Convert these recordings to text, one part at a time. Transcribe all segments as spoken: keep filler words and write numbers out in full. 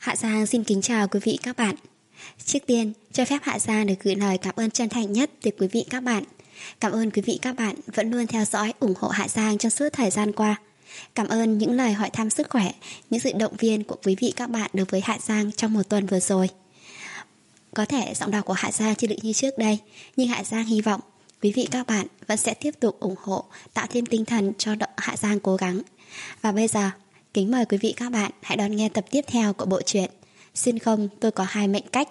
Hạ Giang xin kính chào quý vị các bạn. Trước tiên, cho phép Hạ Giang được gửi lời cảm ơn chân thành nhất từ quý vị các bạn. Cảm ơn quý vị các bạn vẫn luôn theo dõi, ủng hộ Hạ Giang trong suốt thời gian qua. Cảm ơn những lời hỏi thăm sức khỏe, những sự động viên của quý vị các bạn đối với Hạ Giang trong một tuần vừa rồi. Có thể giọng đọc của Hạ Giang chưa được như trước đây, nhưng Hạ Giang hy vọng quý vị các bạn vẫn sẽ tiếp tục ủng hộ, tạo thêm tinh thần cho Hạ Giang cố gắng. Và bây giờ, kính mời quý vị các bạn hãy đón nghe tập tiếp theo của bộ truyện Xuyên Không Tôi Có Hai Mệnh Cách.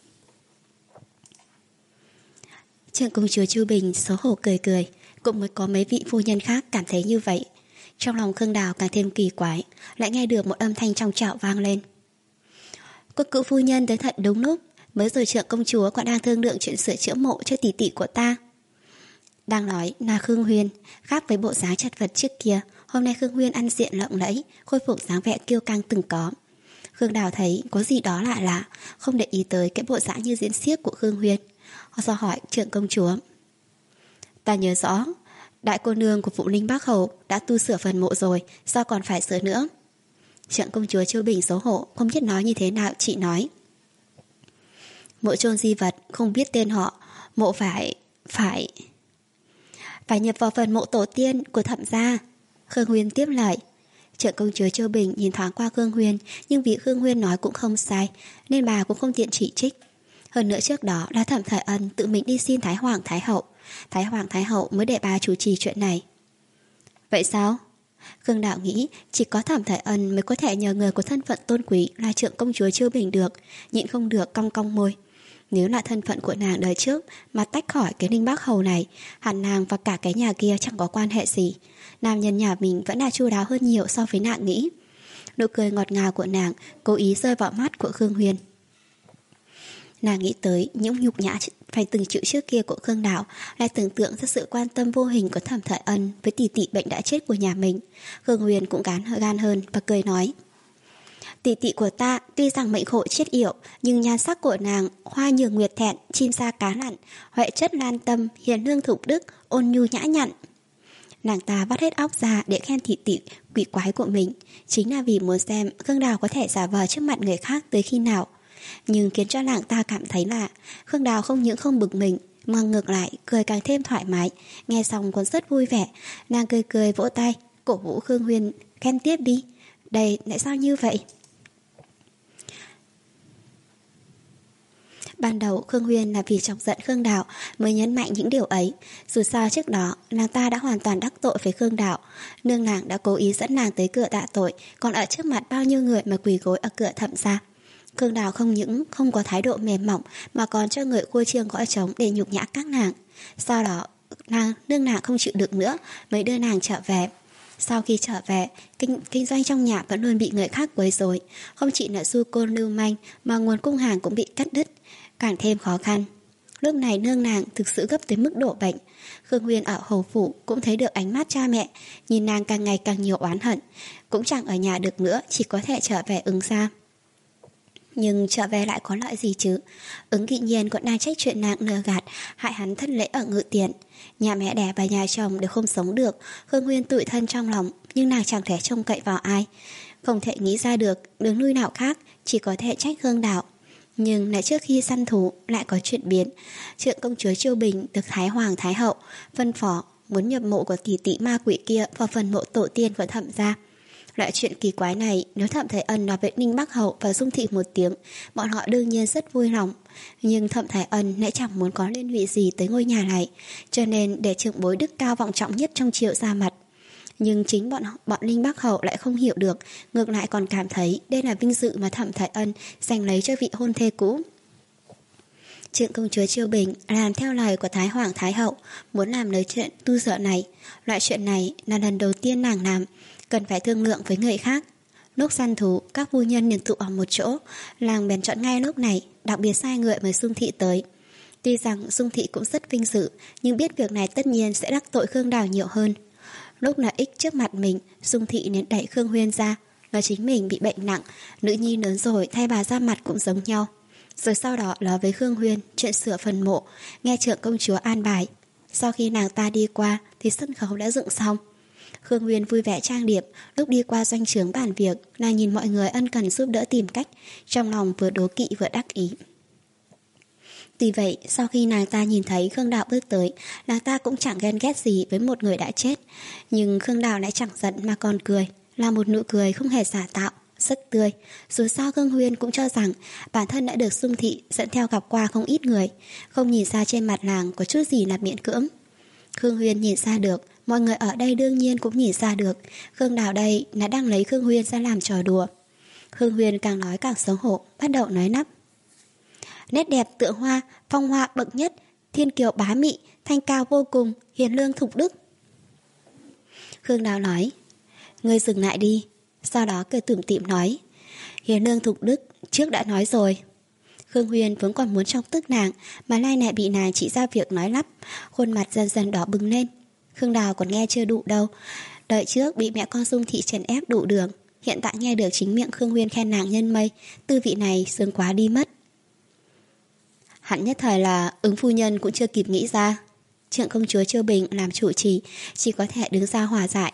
Trưởng công chúa Chu Bình xấu hổ cười cười, cũng mới có mấy vị phu nhân khác cảm thấy như vậy. Trong lòng Khương Đào càng thêm kỳ quái, lại nghe được một âm thanh trong trẻo vang lên. Quốc cữu phu nhân tới thật đúng lúc, mới rồi trưởng công chúa còn đang thương lượng chuyện sửa chữa mộ cho tỷ tỷ của ta. Đang nói là Khương Huyên, khác với bộ dáng chật vật trước kia, hôm nay Khương Huyên ăn diện lộng lẫy, khôi phục dáng vẻ kiêu căng từng có. Khương Đào thấy có gì đó lạ lạ, không để ý tới cái bộ dáng như diễn xiếc của Khương Huyên. Họ do hỏi trưởng công chúa. Ta nhớ rõ, đại cô nương của Phụ Linh Bắc Hầu đã tu sửa phần mộ rồi, sao còn phải sửa nữa? Trưởng công chúa Chu Bình xấu hổ, không biết nói như thế nào, chị nói. Mộ chôn di vật, không biết tên họ, mộ phải... phải... phải nhập vào phần mộ tổ tiên của Thẩm gia. Khương Huyên tiếp lời. Trưởng công chúa Châu Bình nhìn thoáng qua Khương Huyên, nhưng vì Khương Huyên nói cũng không sai, nên bà cũng không tiện chỉ trích. Hơn nữa trước đó là Thẩm Thời Ân tự mình đi xin Thái Hoàng Thái Hậu, Thái Hoàng Thái Hậu mới để bà chủ trì chuyện này. Vậy sao? Khương Đạo nghĩ chỉ có Thẩm Thời Ân mới có thể nhờ người có thân phận tôn quý là trưởng công chúa Châu Bình được, nhịn không được cong cong môi. Nếu là thân phận của nàng đời trước mà tách khỏi cái Ninh Bắc Hầu này, hẳn nàng và cả cái nhà kia chẳng có quan hệ gì. Nam nhân nhà mình vẫn là chu đáo hơn nhiều so với nàng nghĩ. Nụ cười ngọt ngào của nàng cố ý rơi vào mắt của Khương Huyên. Nàng nghĩ tới những nhục nhã phải từng chịu trước kia của Khương Đạo, lại tưởng tượng ra sự quan tâm vô hình của Thẩm Thời Ân với tỷ tỷ bệnh đã chết của nhà mình. Khương Huyên cũng gán gan hơn và cười nói. Tỷ tỷ của ta tuy rằng mệnh khổ chết yểu, nhưng nhan sắc của nàng hoa nhường nguyệt thẹn, chim sa cá lặn, huệ chất lan tâm, hiền lương thục đức, ôn nhu nhã nhặn. Nàng ta vắt hết óc ra để khen tỷ tỷ quỷ quái của mình, chính là vì muốn xem Khương Đào có thể giả vờ trước mặt người khác tới khi nào. Nhưng khiến cho nàng ta cảm thấy là Khương Đào không những không bực mình, mà ngược lại cười càng thêm thoải mái. Nghe xong còn rất vui vẻ. Nàng cười cười vỗ tay, cổ vũ Khương Huyên khen tiếp đi. Đây tại sao như vậy? Ban đầu Khương Huyên là vì chọc giận Khương Đào mới nhấn mạnh những điều ấy. Dù sao trước đó nàng ta đã hoàn toàn đắc tội với Khương Đào. Nương nàng đã cố ý dẫn nàng tới cửa tạ tội, còn ở trước mặt bao nhiêu người mà quỳ gối ở cửa Thẩm gia. Khương Đào không những không có thái độ mềm mỏng mà còn cho người khua chiêng gõ trống để nhục nhã các nàng. Sau đó nàng, nương nàng không chịu được nữa mới đưa nàng trở về. Sau khi trở về, kinh, kinh doanh trong nhà vẫn luôn bị người khác quấy rối. Không chỉ là du côn lưu manh mà nguồn cung hàng cũng bị cắt đứt, càng thêm khó khăn. Lúc này nương nàng thực sự gấp tới mức độ bệnh. Khương Huyên ở hầu phủ cũng thấy được ánh mắt cha mẹ, nhìn nàng càng ngày càng nhiều oán hận. Cũng chẳng ở nhà được nữa, chỉ có thể trở về ứng gia. Nhưng trở về lại có lợi gì chứ? Ứng Kỵ Nhiên còn đang trách chuyện nàng lừa gạt, hại hắn thất lễ ở Ngự Tiền. Nhà mẹ đẻ và nhà chồng đều không sống được. Khương Huyên tủi thân trong lòng, nhưng nàng chẳng thể trông cậy vào ai. Không thể nghĩ ra được đường lui nào khác, chỉ có thể trách Khương Đào. Nhưng lại trước khi săn thú lại có chuyện biến. Trượng công chúa Chiêu Bình được Thái Hoàng Thái Hậu phân phó muốn nhập mộ của tỷ tỷ ma quỷ kia vào phần mộ tổ tiên của Thẩm gia. Loại chuyện kỳ quái này, nếu Thẩm Thời Ân nói với Ninh Bắc Hậu và Dung Thị một tiếng, bọn họ đương nhiên rất vui lòng. Nhưng Thẩm Thời Ân lại chẳng muốn có liên lụy gì tới ngôi nhà này, cho nên để trưởng bối đức cao vọng trọng nhất trong Triệu ra mặt. Nhưng chính bọn bọn Ninh Bắc Hậu lại không hiểu được, ngược lại còn cảm thấy đây là vinh dự mà Thẩm Thời Ân giành lấy cho vị hôn thê cũ. Trượng công chúa Chiêu Bình làm theo lời của Thái Hoàng Thái Hậu, muốn làm lời chuyện tu sửa này. Loại chuyện này là lần đầu tiên nàng làm, cần phải thương lượng với người khác. Lúc săn thú, các phu nhân liền tụ ở một chỗ, làng bèn chọn ngay lúc này, đặc biệt sai người mời Dung Thị tới. Tuy rằng Dung Thị cũng rất vinh dự, nhưng biết việc này tất nhiên sẽ đắc tội Khương Đào nhiều hơn. Lúc lợi ích trước mặt mình, Dung Thị liền đẩy Khương Huyên ra, nói chính mình bị bệnh nặng, nữ nhi lớn rồi thay bà ra mặt cũng giống nhau. Rồi sau đó nói với Khương Huyên chuyện sửa phần mộ, nghe trưởng công chúa an bài. Sau khi nàng ta đi qua thì sân khấu đã dựng xong. Khương Nguyên vui vẻ trang điểm. Lúc đi qua doanh trướng bàn việc, nàng nhìn mọi người ân cần giúp đỡ tìm cách, trong lòng vừa đố kỵ vừa đắc ý. Tuy vậy, sau khi nàng ta nhìn thấy Khương Đạo bước tới, nàng ta cũng chẳng ghen ghét gì với một người đã chết. Nhưng Khương Đạo lại chẳng giận mà còn cười, là một nụ cười không hề giả tạo, rất tươi. Dù sao Khương Huyên cũng cho rằng bản thân đã được Dung Thị dẫn theo gặp qua không ít người, không nhìn ra trên mặt nàng có chút gì là miễn cưỡng. Khương Huyên nhìn ra được, mọi người ở đây đương nhiên cũng nhìn ra được, Khương Đạo đây là đang lấy Khương Huyên ra làm trò đùa. Khương Huyên càng nói càng xấu hổ, bắt đầu nói nắp. Nét đẹp tựa hoa, phong hoa bậc nhất, thiên kiều bá mị, thanh cao vô cùng, hiền lương thục đức. Khương Đạo nói, ngươi dừng lại đi. Sau đó cười tủm tỉm nói, hiền lương thục đức, trước đã nói rồi. Khương Huyên vốn còn muốn chọc tức nàng, mà nay lại bị nàng chỉ ra việc nói lắp, khuôn mặt dần dần đỏ bừng lên. Khương Đào còn nghe chưa đủ đâu, đợi trước bị mẹ con Dung Thị chèn ép đủ đường, hiện tại nghe được chính miệng Khương Huyên khen nàng nhân mây, tư vị này sướng quá đi mất. Hẳn nhất thời là ứng phu nhân cũng chưa kịp nghĩ ra. Trượng công chúa Chiêu Bình làm chủ trì, chỉ có thể đứng ra hòa giải.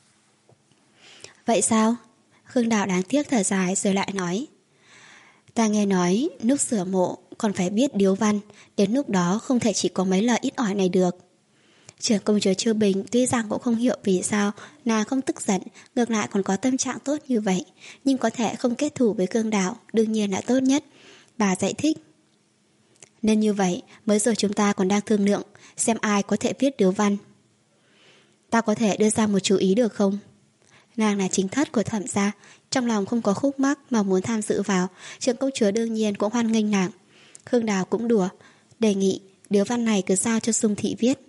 Vậy sao? Khương Đào đáng tiếc thở dài rồi lại nói, ta nghe nói lúc sửa mộ còn phải biết điếu văn, đến lúc đó không thể chỉ có mấy lời ít ỏi này được. Trưởng công chúa Chiêu Bình tuy rằng cũng không hiểu vì sao nàng không tức giận, ngược lại còn có tâm trạng tốt như vậy, nhưng có thể không kết thù với Khương Đào đương nhiên là tốt nhất. Bà giải thích, nên như vậy mới rồi chúng ta còn đang thương lượng xem ai có thể viết điếu văn. Ta có thể đưa ra một chú ý được không? Nàng là chính thất của Thẩm gia, trong lòng không có khúc mắc mà muốn tham dự vào, trưởng công chúa đương nhiên cũng hoan nghênh nàng. Khương Đào cũng đùa, đề nghị điếu văn này cứ giao cho Dung Thị viết.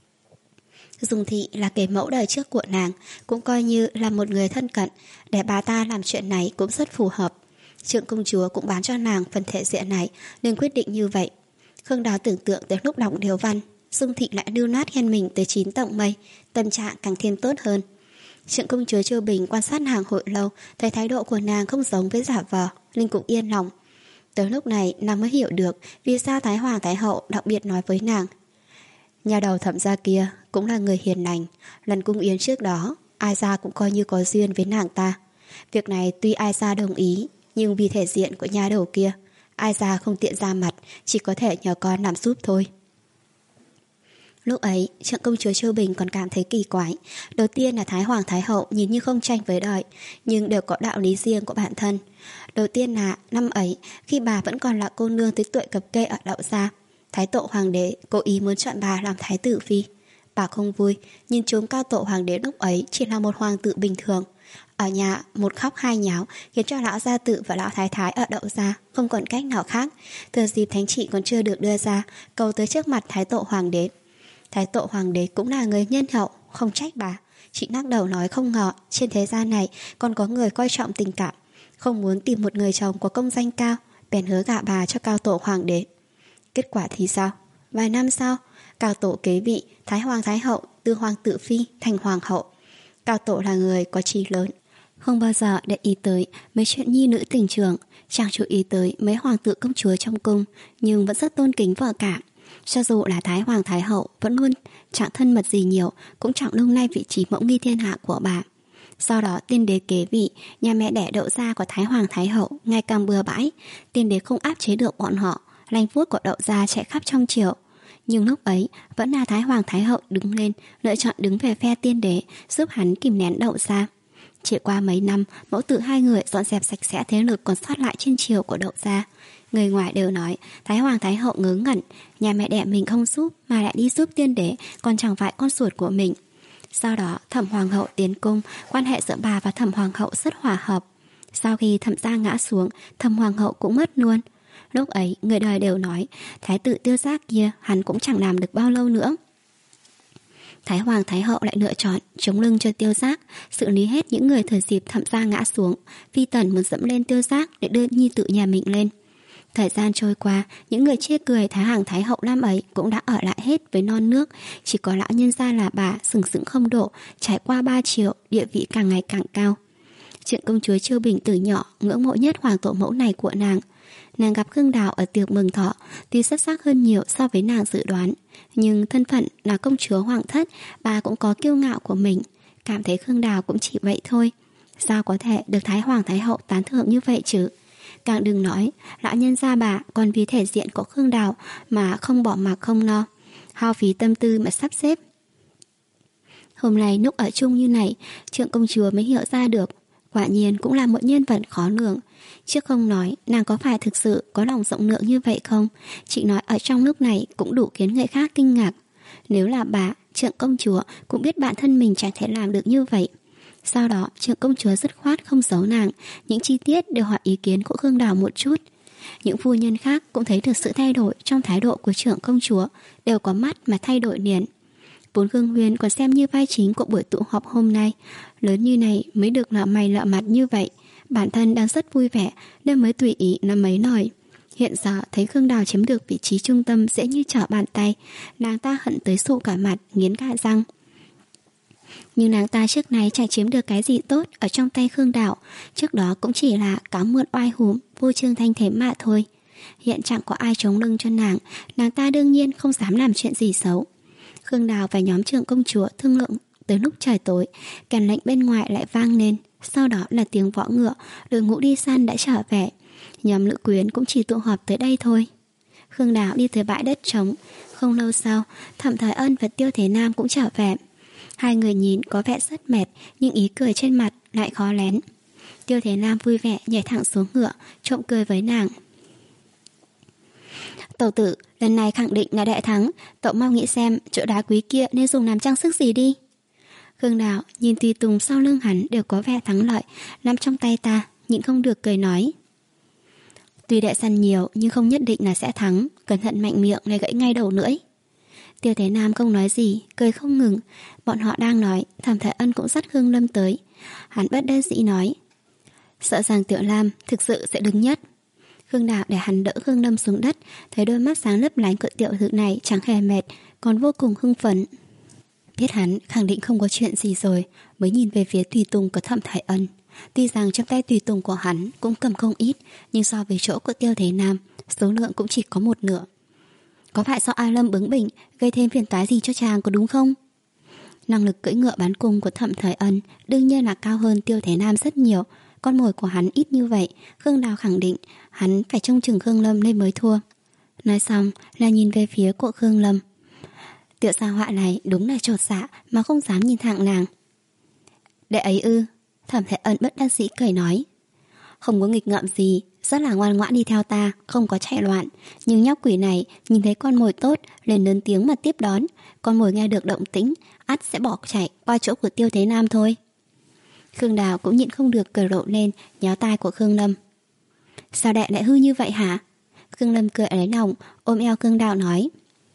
Dung Thị là kẻ mẫu đời trước của nàng, cũng coi như là một người thân cận, để bà ta làm chuyện này cũng rất phù hợp. Trưởng công chúa cũng bán cho nàng phần thể diện này, nên quyết định như vậy. Khương Đào tưởng tượng tới lúc đọc điếu văn, Dung Thị lại nưu nát khen mình tới chín tầng mây, tâm trạng càng thêm tốt hơn. Trưởng công chúa Chiêu Bình quan sát nàng hồi lâu, thấy thái độ của nàng không giống với giả vờ, Linh cũng yên lòng. Tới lúc này nàng mới hiểu được vì sao Thái Hoàng Thái Hậu đặc biệt nói với nàng, nhà đầu Thẩm gia kia cũng là người hiền lành, lần cung yến trước đó ai gia cũng coi như có duyên với nàng ta. Việc này tuy ai gia đồng ý, nhưng vì thể diện của nhà đầu kia, ai gia không tiện ra mặt, chỉ có thể nhờ con làm giúp thôi. Lúc ấy, trưởng công chúa Chiêu Bình còn cảm thấy kỳ quái. Đầu tiên là Thái Hoàng Thái Hậu nhìn như không tranh với đời, nhưng đều có đạo lý riêng của bản thân. Đầu tiên là năm ấy, khi bà vẫn còn là cô nương tới tuổi cập kê ở Đậu gia, Thái Tổ Hoàng đế cố ý muốn chọn bà làm thái tử phi. Bà không vui, nhưng chúng cao tổ hoàng đế lúc ấy chỉ là một hoàng tử bình thường. Ở nhà một khóc hai nháo, khiến cho lão gia tử và lão thái thái ở Đậu gia không còn cách nào khác. Thừa dịp thánh chỉ còn chưa được đưa ra, cầu tới trước mặt Thái Tổ Hoàng đế. Thái Tổ Hoàng đế cũng là người nhân hậu, không trách bà. Chị lắc đầu nói không ngờ trên thế gian này còn có người coi trọng tình cảm, không muốn tìm một người chồng có công danh cao, bèn hứa gả bà cho cao tổ hoàng đế. Kết quả thì sao? Vài năm sau, cao tổ kế vị, Thái Hoàng Thái Hậu từ hoàng tử phi thành hoàng hậu. Cao tổ là người có trí lớn, không bao giờ để ý tới mấy chuyện nhi nữ tình trường, chẳng chú ý tới mấy hoàng tử công chúa trong cung, nhưng vẫn rất tôn kính vợ cả. Cho dù là Thái Hoàng Thái Hậu vẫn luôn chẳng thân mật gì nhiều, cũng chẳng lung lay vị trí mẫu nghi thiên hạ của bà. Sau đó tiên đế kế vị, nhà mẹ đẻ Đậu gia của Thái Hoàng Thái Hậu ngày càng bừa bãi, tiên đế không áp chế được bọn họ, lanh vuốt của Đậu gia chạy khắp trong triều. Nhưng lúc ấy vẫn là Thái Hoàng Thái Hậu đứng lên, lựa chọn đứng về phe tiên đế, giúp hắn kìm nén Đậu gia. Chỉ qua mấy năm, mẫu tử hai người dọn dẹp sạch sẽ thế lực còn sót lại trên triều của Đậu gia. Người ngoài đều nói Thái Hoàng Thái Hậu ngớ ngẩn, nhà mẹ đẻ mình không giúp mà lại đi giúp tiên đế, còn chẳng phải con ruột của mình. Sau đó Thẩm Hoàng Hậu tiến cung, quan hệ giữa bà và Thẩm Hoàng Hậu rất hòa hợp. Sau khi Thẩm gia ngã xuống, Thẩm Hoàng Hậu cũng mất luôn. Lúc ấy người đời đều nói Thái tử Tiêu Giác kia hắn cũng chẳng làm được bao lâu nữa. Thái Hoàng Thái Hậu lại lựa chọn chống lưng cho Tiêu Giác, xử lý hết những người thời dịp Thẩm gia ngã xuống. Phi tần muốn dẫm lên Tiêu Giác để đưa nhi tử nhà mình lên. Thời gian trôi qua, những người chê cười Thái Hoàng Thái Hậu năm ấy cũng đã ở lại hết với non nước. Chỉ có lão nhân gia là bà sừng sững không độ, trải qua ba triệu, địa vị càng ngày càng cao. Chuyện công chúa Chiêu Bình từ nhỏ ngưỡng mộ nhất hoàng tổ mẫu này của nàng. Nàng gặp Khương Đào ở tiệc mừng thọ, tuy xuất sắc hơn nhiều so với nàng dự đoán, nhưng thân phận là công chúa hoàng thất, bà cũng có kiêu ngạo của mình. cảm thấy Khương Đào cũng chỉ vậy thôi. Sao có thể được Thái Hoàng Thái Hậu tán thưởng như vậy chứ? Càng đừng nói, lão nhân gia bà còn vì thể diện của Khương Đào mà không bỏ mặc không no, hao phí tâm tư mà sắp xếp. Hôm nay lúc ở chung như này, Trượng công chúa mới hiểu ra được, quả nhiên cũng là một nhân vật khó lường. Chứ không nói, nàng có phải thực sự có lòng rộng lượng như vậy không? Chị nói ở trong lúc này cũng đủ khiến người khác kinh ngạc. Nếu là bà, Trượng công chúa cũng biết bản thân mình chẳng thể làm được như vậy. Sau đó, Trượng công chúa dứt khoát không giấu nàng, những chi tiết đều hỏi ý kiến của Khương Đào một chút. Những phu nhân khác cũng thấy được sự thay đổi trong thái độ của Trượng công chúa, đều có mắt mà thay đổi liền. Vốn Khương Huyên còn xem như vai chính của buổi tụ họp hôm nay, lớn như này mới được lọ mày lọ mặt như vậy, bản thân đang rất vui vẻ nên mới tùy ý nói mấy lời. Hiện giờ thấy Khương Đào chiếm được vị trí trung tâm dễ như trở bàn tay, nàng ta hận tới sụ cả mặt, nghiến cả răng. Nhưng nàng ta trước này chẳng chiếm được cái gì tốt ở trong tay Khương Đào, trước đó cũng chỉ là cáo mượn oai hùm, vô trương thanh thế mà thôi. Hiện chẳng có ai chống lưng cho nàng, nàng ta đương nhiên không dám làm chuyện gì xấu. Khương Đào và nhóm Trượng công chúa thương lượng tới lúc trời tối, kèn lệnh bên ngoài lại vang lên, sau đó là tiếng võ ngựa, đội ngũ đi săn đã trở về. Nhóm lữ quyến cũng chỉ tụ họp tới đây thôi. Khương Đào đi tới bãi đất trống, không lâu sau, Thẩm Thời Ân và Tiêu Thế Nam cũng trở về. Hai người nhìn có vẻ rất mệt, nhưng ý cười trên mặt lại khó lén. Tiêu Thế Nam vui vẻ nhảy thẳng xuống ngựa, trộm cười với nàng. Tẩu tử, lần này khẳng định là đại thắng, cậu mau nghĩ xem chỗ đá quý kia nên dùng làm trang sức gì đi. Khương Đào nhìn tùy tùng sau lưng hắn đều có vẻ thắng lợi, nắm trong tay ta, nhịn không được cười nói. Tuy đệ săn nhiều nhưng không nhất định là sẽ thắng, cẩn thận mạnh miệng lại gãy ngay đầu lưỡi. Tiêu Thế Nam không nói gì, cười không ngừng. Bọn họ đang nói, Thẩm Thời Ân cũng dắt Khương Lâm tới. Hắn bất đắc dĩ nói, sợ rằng Tiểu Lam thực sự sẽ đứng nhất. Khương Đào để hắn đỡ Khương Lâm xuống đất, thấy đôi mắt sáng lấp lánh của tiểu thư này chẳng hề mệt, còn vô cùng hưng phấn. Biết hắn khẳng định không có chuyện gì rồi, mới nhìn về phía tùy tùng của Thẩm Thời Ân. Tuy rằng trong tay tùy tùng của hắn cũng cầm không ít, nhưng so với chỗ của Tiêu Thế Nam, số lượng cũng chỉ có một nửa. Có phải do A Lâm bướng bỉnh gây thêm phiền toái gì cho chàng có đúng không? Năng lực cưỡi ngựa bắn cung của Thẩm Thời Ân đương nhiên là cao hơn Tiêu Thế Nam rất nhiều. Con mồi của hắn ít như vậy, Khương Đào khẳng định hắn phải trông chừng Khương Lâm nên mới thua. Nói xong là nhìn về phía của Khương Lâm. Tiểu gia họa này đúng là chột dạ mà không dám nhìn thẳng nàng. Đệ ấy ư? Thẩm Thời Ân bất đắc dĩ cười nói. Không có nghịch ngợm gì, rất là ngoan ngoãn đi theo ta, không có chạy loạn. Nhưng nhóc quỷ này nhìn thấy con mồi tốt liền lớn tiếng mà tiếp đón. Con mồi nghe được động tĩnh, ắt sẽ bỏ chạy qua chỗ của Tiêu Thế Nam thôi. Khương Đào cũng nhịn không được cười rộ lên, nhéo tai của Khương Lâm. Sao đệ lại hư như vậy hả? Khương Lâm cười lấy lòng, ôm eo Khương Đào nói.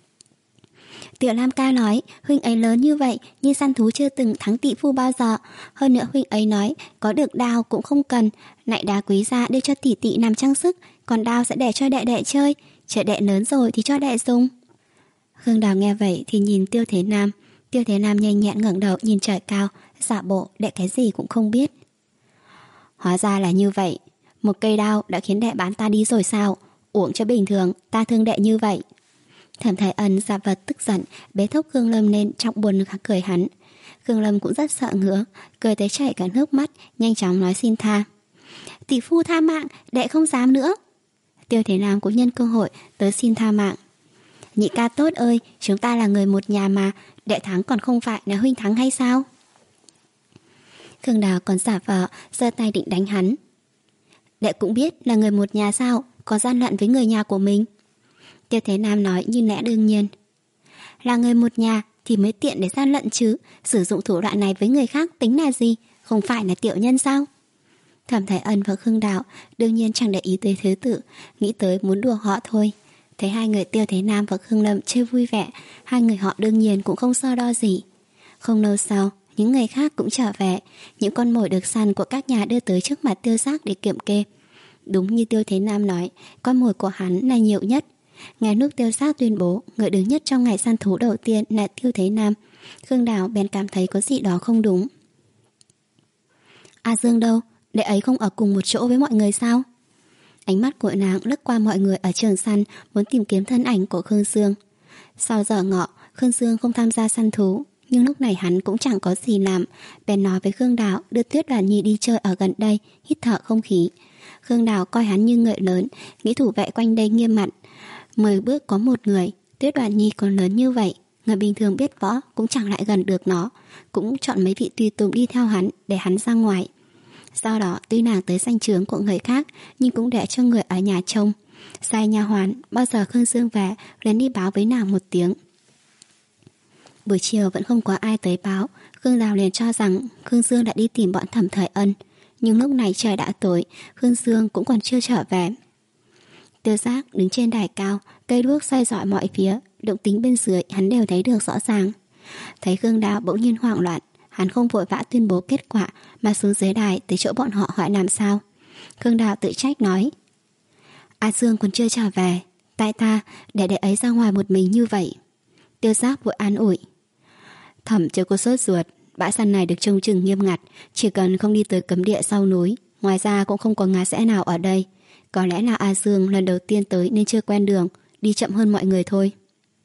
Tiểu Lam ca nói, huynh ấy lớn như vậy nhưng săn thú chưa từng thắng tỷ phu bao giờ. Hơn nữa huynh ấy nói, có được đao cũng không cần, lại đá quý ra đưa cho tỷ tỷ làm trang sức, còn đao sẽ để cho đệ đệ chơi, chờ đệ lớn rồi thì cho đệ dùng. Khương Đào nghe vậy thì nhìn Tiêu Thế Nam. Tiêu Thế Nam nhanh nhẹn ngẩng đầu nhìn trời cao, giả bộ đệ cái gì cũng không biết. Hóa ra là như vậy, một cây đao đã khiến đệ bán ta đi rồi sao? Uổng cho bình thường, ta thương đệ như vậy. Thẩm Thời Ân giả vật tức giận, bế thốc Khương Lâm lên trong buồn cười hắn. Khương Lâm cũng rất sợ ngứa, cười tới chảy cả nước mắt, nhanh chóng nói xin tha. Tỷ phu tha mạng, đệ không dám nữa. Tiêu Thế Nam cũng nhân cơ hội tới xin tha mạng. Nhị ca tốt ơi, chúng ta là người một nhà mà, đệ thắng còn không phải là huynh thắng hay sao? Khương Đào còn giả vờ, giơ tay định đánh hắn. Đệ cũng biết là người một nhà sao, có gian lận với người nhà của mình. Tiêu Thế Nam nói như lẽ đương nhiên. Là người một nhà thì mới tiện để gian lận chứ, sử dụng thủ đoạn này với người khác tính là gì, không phải là tiểu nhân sao? Thẩm Thời Ân và Khương Đào đương nhiên chẳng để ý tới thứ tự, nghĩ tới muốn đùa họ thôi. Thấy hai người Tiêu Thế Nam và Khương Lâm chơi vui vẻ, hai người họ đương nhiên cũng không so đo gì. Không lâu sau, những người khác cũng trở về, những con mồi được săn của các nhà đưa tới trước mặt Tiêu Giác để kiểm kê. Đúng như Tiêu Thế Nam nói, con mồi của hắn là nhiều nhất. Ngay lúc Tiêu Giác tuyên bố người đứng nhất trong ngày săn thú đầu tiên là Tiêu Thế Nam, Khương Đào bèn cảm thấy có gì đó không đúng. A Dương đâu? Đệ ấy không ở cùng một chỗ với mọi người sao? Ánh mắt của nàng lướt qua mọi người ở trường săn, muốn tìm kiếm thân ảnh của Khương Dương. Sau giờ ngọ, Khương Dương không tham gia săn thú, Nhưng lúc này hắn cũng chẳng có gì làm, bèn nói với Khương Đào đưa Tuyết Đoàn Nhi đi chơi ở gần đây, hít thở không khí. Khương Đào coi hắn như người lớn, nghĩ thủ vệ quanh đây nghiêm mặt. Mười bước có một người, Tuyết Đoàn Nhi còn lớn như vậy, người bình thường biết võ cũng chẳng lại gần được nó, cũng chọn mấy vị tùy tùng đi theo hắn để hắn ra ngoài. Sau đó tuy nàng tới danh chướng của người khác, nhưng cũng để cho người ở nhà trông. Sai nha hoàn, bao giờ Khương Dương về liền đi báo với nàng một tiếng. Buổi chiều vẫn không có ai tới báo, Khương Đào liền cho rằng Khương Dương đã đi tìm bọn Thẩm Thời Ân. Nhưng lúc này trời đã tối, Khương Dương cũng còn chưa trở về. Tiêu Giác đứng trên đài cao, cây đuốc soi rọi mọi phía, động tính bên dưới hắn đều thấy được rõ ràng. Thấy Khương Đào bỗng nhiên hoảng loạn, hắn không vội vã tuyên bố kết quả mà xuống dưới đài tới chỗ bọn họ hỏi làm sao. Khương Đào tự trách nói: A Dương còn chưa trở về, tại ta để đệ ấy ra ngoài một mình như vậy. Tiêu Giác vội an ủi: Thẩm chưa có sốt ruột, bãi săn này được trông chừng nghiêm ngặt, chỉ cần không đi tới cấm địa sau núi, ngoài ra cũng không có ngã rẽ nào ở đây. Có lẽ là A Dương lần đầu tiên tới nên chưa quen đường, đi chậm hơn mọi người thôi.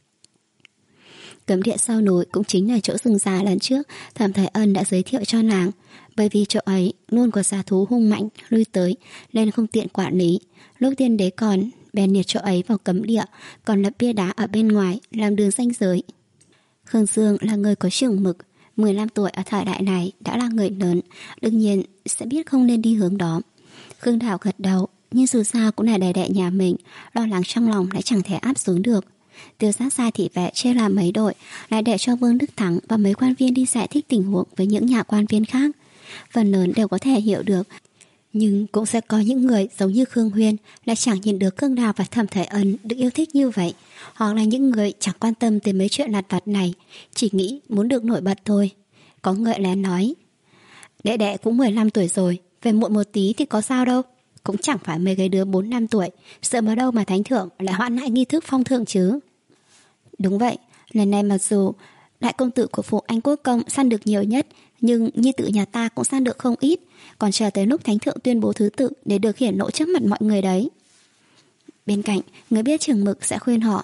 Cấm địa sau núi cũng chính là chỗ rừng già lần trước Thẩm Thời Ân đã giới thiệu cho nàng, bởi vì chỗ ấy luôn có giã thú hung mạnh lui tới nên không tiện quản lý. Lúc tiên đế còn bèn liệt chỗ ấy vào cấm địa, còn lập bia đá ở bên ngoài làm đường ranh giới. Khương Dương là người có chừng mực, mười lăm tuổi ở thời đại này đã là người lớn, đương nhiên sẽ biết không nên đi hướng đó. Khương Đào gật đầu, nhưng dù sao cũng là đệ đệ nhà mình, lo lắng trong lòng lại chẳng thể áp xuống được. Tiêu Giác sai thị vệ chia làm mấy đội, lại để cho Vương Đức Thắng và mấy quan viên đi giải thích tình huống với những nhà quan viên khác. Phần lớn đều có thể hiểu được, nhưng cũng sẽ có những người giống như Khương Huyên lại chẳng nhìn được Khương Đào và Thẩm Thời Ân được yêu thích như vậy, hoặc là những người chẳng quan tâm tới mấy chuyện lặt vặt này, chỉ nghĩ muốn được nổi bật thôi. Có người lén nói: Đệ đệ cũng mười lăm tuổi rồi, về muộn một tí thì có sao đâu, cũng chẳng phải mấy cái đứa bốn năm tuổi, sợ mà đâu mà thánh thượng lại hoãn lại nghi thức phong thượng chứ. Đúng vậy, lần này mặc dù đại công tử của phủ Anh Quốc công săn được nhiều nhất, nhưng nhi tử nhà ta cũng săn được không ít, còn chờ tới lúc thánh thượng tuyên bố thứ tự để được hiển lộ trước mặt mọi người đấy. Bên cạnh, người biết chừng mực sẽ khuyên họ: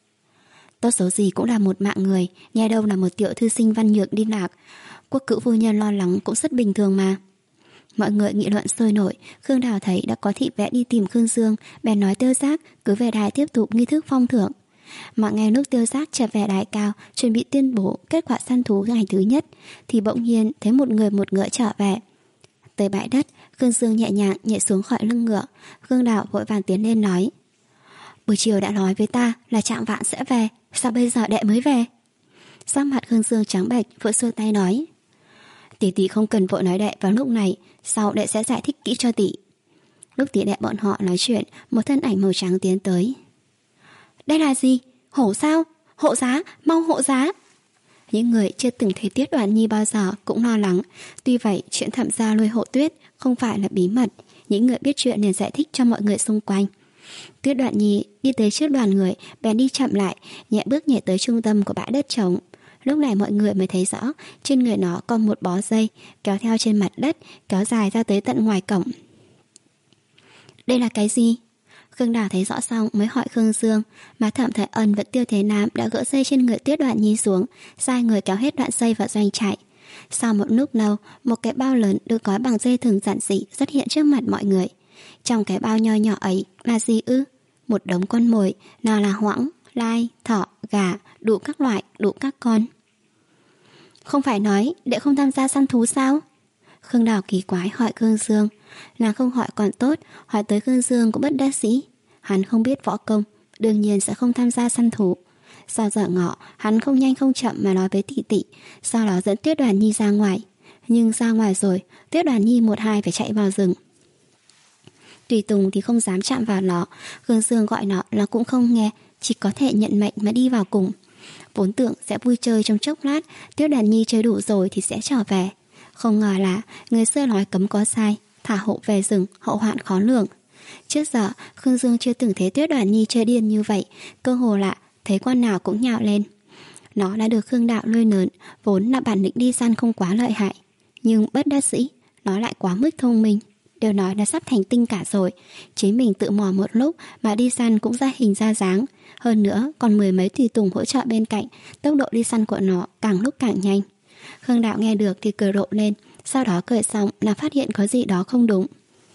Tốt xấu gì cũng là một mạng người, nghe đâu là một tiểu thư sinh văn nhược đi lạc, quốc cữu phu nhân lo lắng cũng rất bình thường mà. Mọi người nghị luận sôi nổi. Khương Đào thấy đã có thị vệ đi tìm Khương Dương, bèn nói Tiêu Giác cứ về đài tiếp tục nghi thức phong thưởng. Mà ngay lúc Tiêu Giác trở về đài cao chuẩn bị tuyên bố kết quả săn thú ngày thứ nhất, thì bỗng nhiên thấy một người một ngựa trở về. Tới bãi đất, Khương Dương nhẹ nhàng nhảy xuống khỏi lưng ngựa. Khương Đào vội vàng tiến lên nói: Buổi chiều đã nói với ta là chạng vạn sẽ về, sao bây giờ đệ mới về? Sắc mặt Khương Dương trắng bệch, vội xua tay nói: Tỷ tỷ không cần vội nói đệ vào lúc này, sau đệ sẽ giải thích kỹ cho tỷ. Lúc tỷ đệ bọn họ nói chuyện, một thân ảnh màu trắng tiến tới. Đây là gì? Hổ sao? Hộ giá, mau hộ giá! Những người chưa từng thấy Tuyết Đoàn Nhi bao giờ cũng lo lắng. Tuy vậy, chuyện Thẩm gia nuôi Hộ Tuyết không phải là bí mật, những người biết chuyện liền giải thích cho mọi người xung quanh. Tuyết Đoàn Nhi đi tới trước đoàn người, bèn đi chậm lại, nhẹ bước nhảy tới trung tâm của bãi đất trống. Lúc này mọi người mới thấy rõ, trên người nó còn một bó dây kéo theo trên mặt đất, kéo dài ra tới tận ngoài cổng. Đây là cái gì? Khương Đào thấy rõ xong mới hỏi Khương Dương, mà Thẩm Thời Ân vẫn Tiêu Thế Nam đã gỡ dây trên người Tuyết Đoàn Nhi xuống, sai người kéo hết đoạn dây vào doanh trại. Sau một lúc lâu, một cái bao lớn được gói bằng dây thừng giản dị xuất hiện trước mặt mọi người. Trong cái bao nho nhỏ ấy là gì ư? Một đống con mồi, nào là hoãng, lai, thỏ, gà, đủ các loại, đủ các con. Không phải nói đệ không tham gia săn thú sao? Khương Đào kỳ quái hỏi Khương Dương. Nàng không hỏi còn tốt, hỏi tới Khương Dương cũng bất đắc dĩ. Hắn không biết võ công, đương nhiên sẽ không tham gia săn thú. Sau giờ ngọ, hắn không nhanh không chậm mà nói với tỷ tỷ, sau đó dẫn Tuyết Đoàn Nhi ra ngoài. Nhưng ra ngoài rồi, Tuyết Đoàn Nhi một hai phải chạy vào rừng. Tùy tùng thì không dám chạm vào nó, Khương Dương gọi nó nó cũng không nghe, chỉ có thể nhận mệnh mà đi vào cùng. Vốn tưởng sẽ vui chơi trong chốc lát, Tuyết Đoàn Nhi chơi đủ rồi thì sẽ trở về. Không ngờ là người xưa nói cấm có sai, thả hộ về rừng, hậu hoạn khó lường. Trước giờ Khương Dương chưa từng thấy Tuyết Đoàn Nhi chơi điên như vậy, cơ hồ là thấy con nào cũng nhào lên. Nó đã được Khương Đạo nuôi lớn, vốn là bản lĩnh đi săn không quá lợi hại, nhưng bất đắc dĩ nó lại quá mức thông minh. đều nói là sắp thành tinh cả rồi. Chính mình tự mò một lúc mà đi săn cũng ra hình ra dáng. Hơn nữa còn mười mấy tùy tùng hỗ trợ bên cạnh, tốc độ đi săn của nó càng lúc càng nhanh. Khương Đạo nghe được thì cười rộ lên, sau đó cười xong là phát hiện có gì đó không đúng.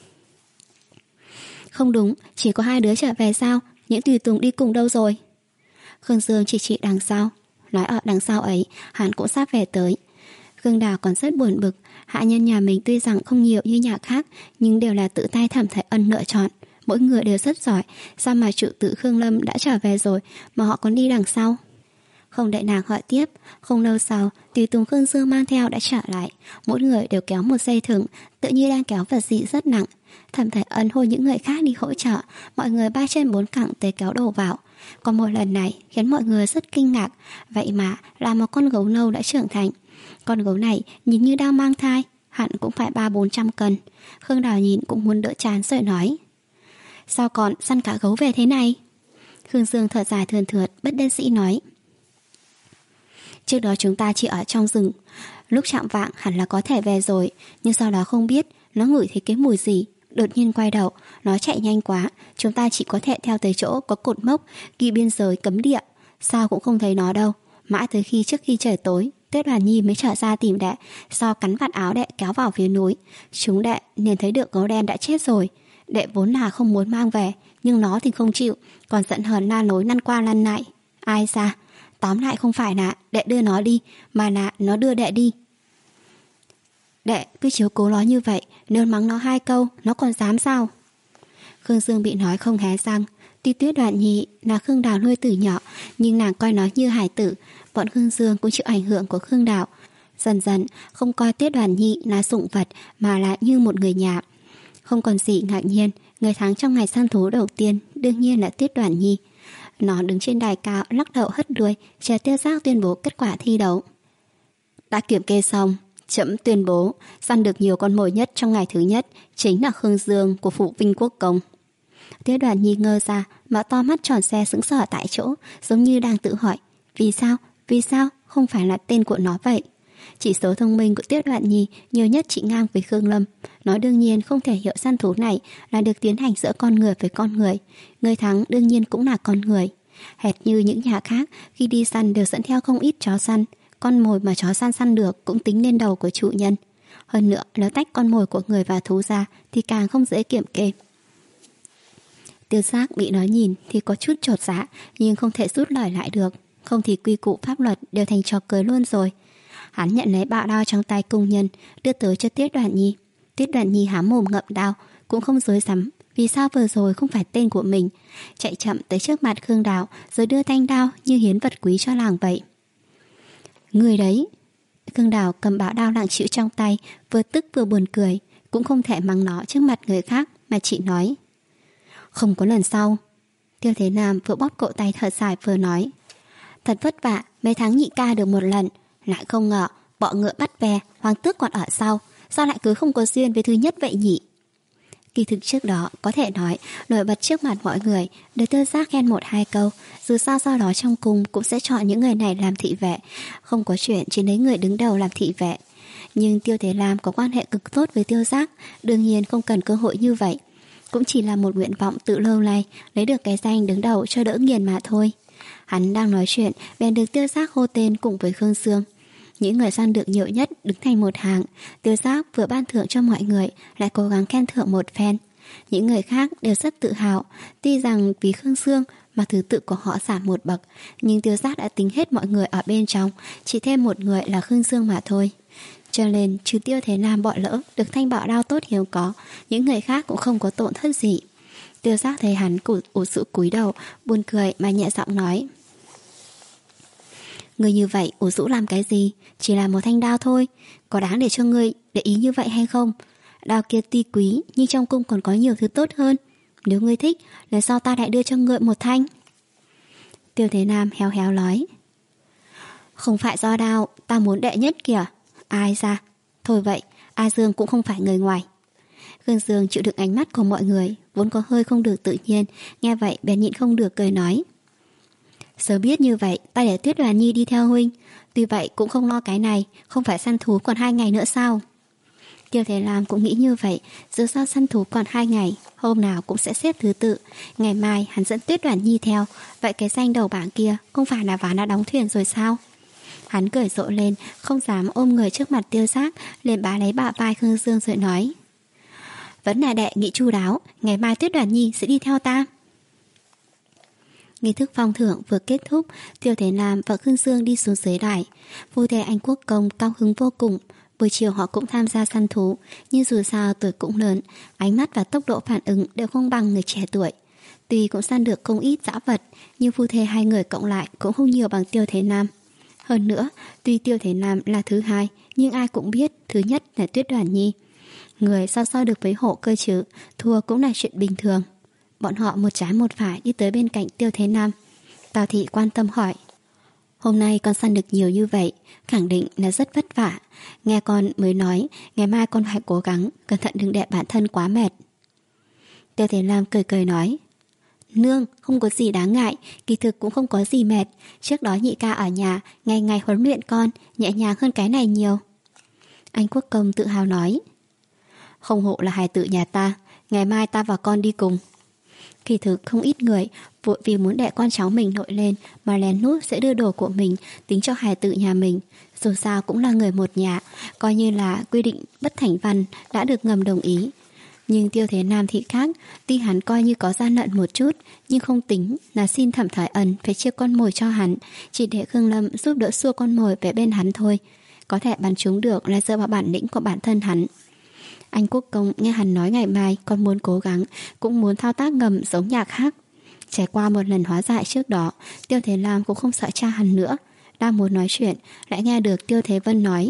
Không đúng, chỉ có hai đứa trở về sao? Những tùy tùng đi cùng đâu rồi? Khương Dương chỉ chỉ đằng sau. Nói ở đằng sau ấy, hắn cũng sắp về tới. Khương Đào còn rất buồn bực. Hạ nhân nhà mình tuy rằng không nhiều như nhà khác, nhưng đều là tự tay Thẩm Thái Ân lựa chọn. Mỗi người đều rất giỏi. Sao mà trụ tử Khương Lâm đã trở về rồi mà họ còn đi đằng sau? Không đợi nàng hỏi tiếp, không lâu sau, tùy tùng Khương Dương mang theo đã trở lại. Mỗi người đều kéo một dây thừng, tự như đang kéo vật gì rất nặng. Thẩm Thái Ân hôi những người khác đi hỗ trợ, mọi người ba chân bốn cẳng tới kéo đồ vào. Còn một lần này khiến mọi người rất kinh ngạc, vậy mà là một con gấu nâu đã trưởng thành. Con gấu này nhìn như đang mang thai, hẳn cũng phải ba bốn trăm cân. Khương Đào nhìn cũng muốn đỡ chán rồi nói: sao còn săn cả gấu về thế này? Khương Dương thở dài thườn thượt, bất đắc dĩ nói: trước đó chúng ta chỉ ở trong rừng, lúc chạng vạng hẳn là có thể về rồi, nhưng sau đó không biết nó ngửi thấy cái mùi gì, đột nhiên quay đầu, nó chạy nhanh quá, chúng ta chỉ có thể theo tới chỗ có cột mốc ghi biên giới cấm địa, sao cũng không thấy nó đâu. Mãi tới khi trước khi trời tối, Tuyết Đoàn Nhi mới trở ra tìm đệ, sau cắn vạt áo đệ kéo vào phía núi. Chúng đệ nhìn thấy được gấu đen đã chết rồi. Đệ vốn là không muốn mang về, nhưng nó thì không chịu, còn giận hờn la lối lăn qua lăn lại. Ai ra, tóm lại không phải là đệ đưa nó đi, mà là nó đưa đệ đi. Đệ cứ chiếu cố nó như vậy, nếu mắng nó hai câu, nó còn dám sao? Khương Dương bị nói không hé răng. Tuy Tuyết Đoàn Nhi là Khương Đào nuôi từ nhỏ, nhưng nàng coi nó như hải tử. Bọn Khương Dương cũng chịu ảnh hưởng của Khương Đào, dần dần không coi Tuyết Đoàn Nhi là sủng vật, mà là như một người nhà. Không còn gì ngạc nhiên, người thắng trong ngày săn thú đầu tiên đương nhiên là Tuyết Đoàn Nhi. Nó đứng trên đài cao lắc đầu hất đuôi, chờ Tiêu Giác tuyên bố kết quả thi đấu. Đã kiểm kê xong, trẫm tuyên bố săn được nhiều con mồi nhất trong ngày thứ nhất chính là Khương Dương của phủ Vinh Quốc Công. Tuyết Đoàn Nhi ngơ ra, mở to mắt tròn xe sững sờ tại chỗ, giống như đang tự hỏi: vì sao, vì sao không phải là tên của nó vậy? Chỉ số thông minh của Tuyết Đoàn Nhi nhiều nhất chỉ ngang với Khương Lâm. Nó đương nhiên không thể hiểu săn thú này là được tiến hành giữa con người với con người. Người thắng đương nhiên cũng là con người. Hệt như những nhà khác, khi đi săn đều dẫn theo không ít chó săn. Con mồi mà chó săn săn được cũng tính lên đầu của chủ nhân. Hơn nữa, nếu tách con mồi của người và thú ra thì càng không dễ kiểm kê. Tiêu Giác bị nó nhìn thì có chút chột dạ, nhưng không thể rút lời lại được. Không thì quy củ pháp luật đều thành trò cười luôn rồi. Hắn nhận lấy bạo đao trong tay công nhân, đưa tới cho Tuyết Đoàn Nhi. Tuyết Đoàn Nhi há mồm ngậm đao, cũng không dối rắm vì sao vừa rồi không phải tên của mình. Chạy chậm tới trước mặt Khương Đào, rồi đưa thanh đao như hiến vật quý cho làng vậy. Người đấy. Khương Đào cầm bạo đao nặng chịu trong tay, vừa tức vừa buồn cười. Cũng không thể mắng nó trước mặt người khác, mà chị nói: không có lần sau. Tiêu Thế Nam vừa bóp cổ tay thở dài vừa nói: thật vất vả mấy tháng nhị ca được một lần, lại không ngờ bọ ngựa bắt ve, hoàng tước còn ở sau, sao lại cứ không có duyên với thứ nhất vậy nhỉ? Kỳ thực trước đó có thể nói nổi bật trước mặt mọi người, được Tiêu Giác khen một hai câu, dù sao sau đó trong cung cũng sẽ chọn những người này làm thị vệ, không có chuyện chỉ lấy người đứng đầu làm thị vệ. Nhưng Tiêu Thế Lam có quan hệ cực tốt với Tiêu Giác, đương nhiên không cần cơ hội như vậy, cũng chỉ là một nguyện vọng tự lâu nay lấy được cái danh đứng đầu cho đỡ nghiền mà thôi. Hắn đang nói chuyện, bèn được Tiêu Giác hô tên cùng với Khương Dương. Những người săn được nhiều nhất đứng thành một hàng. Tiêu Giác vừa ban thưởng cho mọi người, lại cố gắng khen thưởng một phen. Những người khác đều rất tự hào. Tuy rằng vì Khương Dương mà thứ tự của họ giảm một bậc, nhưng Tiêu Giác đã tính hết mọi người ở bên trong, chỉ thêm một người là Khương Dương mà thôi. Cho nên trừ Tiêu Thế Nam bỏ lỡ được thanh bảo đao tốt hiếm có, những người khác cũng không có tổn thất gì. Tiêu Giác thấy hắn củ ủ sự cúi đầu, buồn cười mà nhẹ giọng nói: người như vậy ủ rũ làm cái gì? Chỉ là một thanh đao thôi, có đáng để cho ngươi để ý như vậy hay không? Đao kia tuy quý, nhưng trong cung còn có nhiều thứ tốt hơn. Nếu ngươi thích, lần sau ta lại đưa cho ngươi một thanh. Tiêu Thế Nam héo héo nói: không phải do đao, ta muốn đệ nhất kìa. Ai ra? Thôi vậy, A Dương cũng không phải người ngoài. Khương Dương chịu đựng ánh mắt của mọi người, vốn có hơi không được tự nhiên, nghe vậy bèn nhịn không được cười nói: sớm biết như vậy, ta để Tuyết Đoàn Nhi đi theo huynh. Tuy vậy cũng không lo cái này, không phải săn thú còn hai ngày nữa sao? Tiêu Thế Lam cũng nghĩ như vậy. Dù sao săn thú còn hai ngày, hôm nào cũng sẽ xếp thứ tự. Ngày mai hắn dẫn Tuyết Đoàn Nhi theo. Vậy cái danh đầu bảng kia không phải là ván đã đóng thuyền rồi sao? Hắn cười rộ lên, không dám ôm người trước mặt Tiêu Giác, liền bá lấy bả vai Khương Dương rồi nói: Vẫn là đệ nghĩ chu đáo, ngày mai Tuyết Đoàn Nhi sẽ đi theo ta. Nghi thức phong thưởng vừa kết thúc, Tiêu Thế Lam và Khương Dương đi xuống dưới đài. Phu thê Anh Quốc Công cao hứng vô cùng. Buổi chiều họ cũng tham gia săn thú, nhưng dù sao tuổi cũng lớn, ánh mắt và tốc độ phản ứng đều không bằng người trẻ tuổi. Tuy cũng săn được không ít dã vật, nhưng phu thê hai người cộng lại cũng không nhiều bằng Tiêu Thế Nam. Hơn nữa, tuy Tiêu Thế Nam là thứ hai, nhưng ai cũng biết thứ nhất là Tuyết Đoàn Nhi. Người so so được với hộ cơ chứ, thua cũng là chuyện bình thường. Bọn họ một trái một phải đi tới bên cạnh Tiêu Thế Nam. Tào Thị quan tâm hỏi: Hôm nay con săn được nhiều như vậy, khẳng định là rất vất vả. Nghe con mới nói, ngày mai con phải cố gắng, cẩn thận đừng để bản thân quá mệt. Tiêu Thế Lam cười cười nói: Nương, không có gì đáng ngại, kỳ thực cũng không có gì mệt. Trước đó nhị ca ở nhà, ngày ngày huấn luyện con, nhẹ nhàng hơn cái này nhiều. Anh Quốc Công tự hào nói: Không hộ là hài tử nhà ta, ngày mai ta và con đi cùng. Kỳ thực không ít người vội vì muốn đẻ con cháu mình nổi lên mà lén nút sẽ đưa đồ của mình tính cho hài tử nhà mình. Dù sao cũng là người một nhà, coi như là quy định bất thành văn đã được ngầm đồng ý. Nhưng Tiêu Thế Nam thì khác, tuy hắn coi như có gian lận một chút, nhưng không tính là xin Thẩm Thái Ẩn phải chia con mồi cho hắn, chỉ để Khương Lâm giúp đỡ xua con mồi về bên hắn thôi. Có thể bắn trúng được là dựa vào bản lĩnh của bản thân hắn. Anh Quốc Công nghe hắn nói ngày mai còn muốn cố gắng, cũng muốn thao tác ngầm giống nhà khác. Trải qua một lần hóa giải trước đó, Tiêu Thế Lam cũng không sợ cha hắn nữa. Đang muốn nói chuyện, lại nghe được Tiêu Thế Vân nói: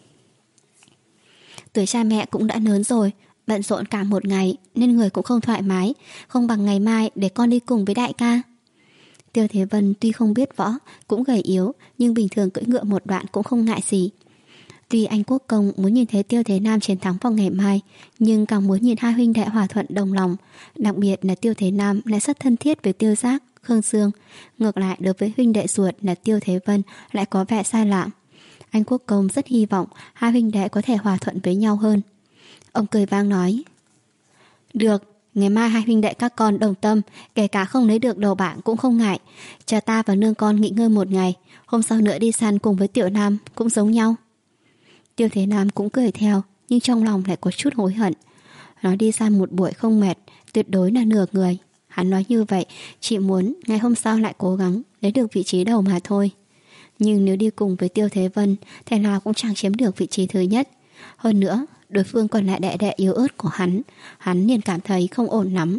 Tuổi cha mẹ cũng đã lớn rồi, bận rộn cả một ngày nên người cũng không thoải mái, không bằng ngày mai để con đi cùng với đại ca. Tiêu Thế Vân tuy không biết võ, cũng gầy yếu, nhưng bình thường cưỡi ngựa một đoạn cũng không ngại gì. Tuy anh Quốc Công muốn nhìn thấy Tiêu Thế Nam chiến thắng vào ngày mai, nhưng càng muốn nhìn hai huynh đệ hòa thuận đồng lòng. Đặc biệt là Tiêu Thế Nam lại rất thân thiết với Tiêu Giác, Khương Dương. Ngược lại đối với huynh đệ ruột là Tiêu Thế Vân lại có vẻ sai lạ. Anh Quốc Công rất hy vọng hai huynh đệ có thể hòa thuận với nhau hơn. Ông cười vang nói: Được, ngày mai hai huynh đệ các con đồng tâm, kể cả không lấy được đầu bảng cũng không ngại. Chờ ta và nương con nghỉ ngơi một ngày, hôm sau nữa đi săn cùng với Tiểu Nam cũng giống nhau. Tiêu Thế Nam cũng cười theo, nhưng trong lòng lại có chút hối hận. Nói đi săn một buổi không mệt, tuyệt đối là nửa người. Hắn nói như vậy chỉ muốn ngày hôm sau lại cố gắng lấy được vị trí đầu mà thôi. Nhưng nếu đi cùng với Tiêu Thế Vân, thế nào cũng chẳng chiếm được vị trí thứ nhất. Hơn nữa, đối phương còn lại đệ đệ yếu ớt của hắn, hắn liền cảm thấy không ổn lắm.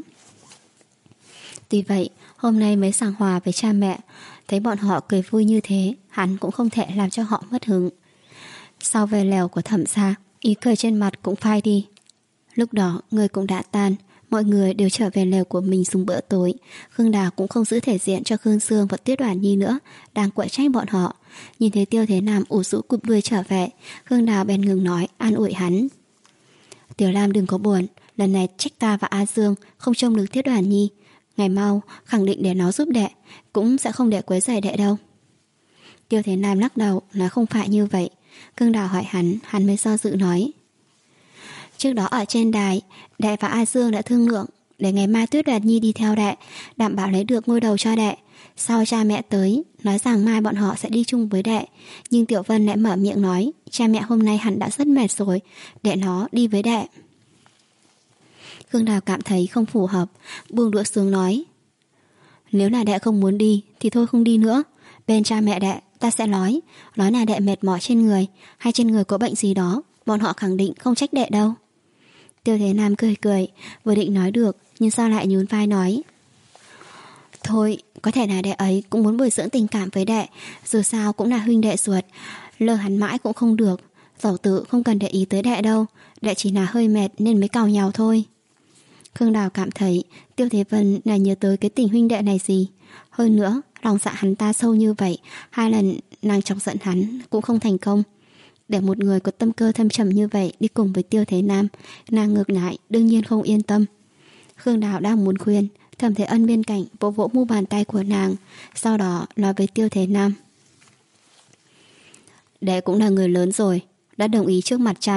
Tuy vậy, hôm nay mới giảng hòa với cha mẹ, thấy bọn họ cười vui như thế, hắn cũng không thể làm cho họ mất hứng. Sau về lều của Thẩm gia, ý cười trên mặt cũng phai đi. Lúc đó người cũng đã tan, mọi người đều trở về lều của mình dùng bữa tối. Khương Đào cũng không giữ thể diện cho Khương Dương và Tuyết Đoàn Nhi nữa, đang quậy trách bọn họ. Nhìn thấy Tiêu Thế Nam ủ rũ cụp đuôi trở về, Khương Đào bèn ngừng nói, an ủi hắn: Tiểu Lam đừng có buồn, lần này trách ta và A Dương không trông được Tuyết Đoàn Nhi. Ngày mau khẳng định để nó giúp đệ, cũng sẽ không để quấy rầy đệ đâu. Tiêu Thế Nam lắc đầu nói không phải như vậy. Khương Đào hỏi hắn, hắn mới do dự nói: Trước đó ở trên đài, đệ và A Dương đã thương lượng để ngày mai Tuyết Đoàn Nhi đi theo đệ, đảm bảo lấy được ngôi đầu cho đệ. Sau cha mẹ tới, nói rằng mai bọn họ sẽ đi chung với đệ. Nhưng Tiểu Vân lại mở miệng nói cha mẹ hôm nay hẳn đã rất mệt rồi, để nó đi với đệ. Khương Đào cảm thấy không phù hợp, buông đũa xuống nói: Nếu là đệ không muốn đi thì thôi không đi nữa. Bên cha mẹ đệ ta sẽ nói, nói là đệ mệt mỏi trên người, hay trên người có bệnh gì đó, bọn họ khẳng định không trách đệ đâu. Tiêu Thế Nam cười cười, vừa định nói được, nhưng sao lại nhún vai nói: Thôi, có thể là đệ ấy cũng muốn bồi dưỡng tình cảm với đệ, dù sao cũng là huynh đệ ruột, lơ hắn mãi cũng không được. Tẩu tử không cần để ý tới đệ đâu, đệ chỉ là hơi mệt nên mới càu nhàu thôi. Khương Đào cảm thấy Tiêu Thế Vân là nhớ tới cái tình huynh đệ này gì. Hơn nữa, lòng dạ hắn ta sâu như vậy, hai lần nàng chọc giận hắn cũng không thành công. Để một người có tâm cơ thâm trầm như vậy đi cùng với Tiêu Thế Nam, nàng ngược lại đương nhiên không yên tâm. Khương Đào đang muốn khuyên, Thẩm Thế Ân bên cạnh vỗ vỗ mu bàn tay của nàng, sau đó nói với Tiêu Thế Nam: Đệ cũng là người lớn rồi, đã đồng ý trước mặt cha mẹ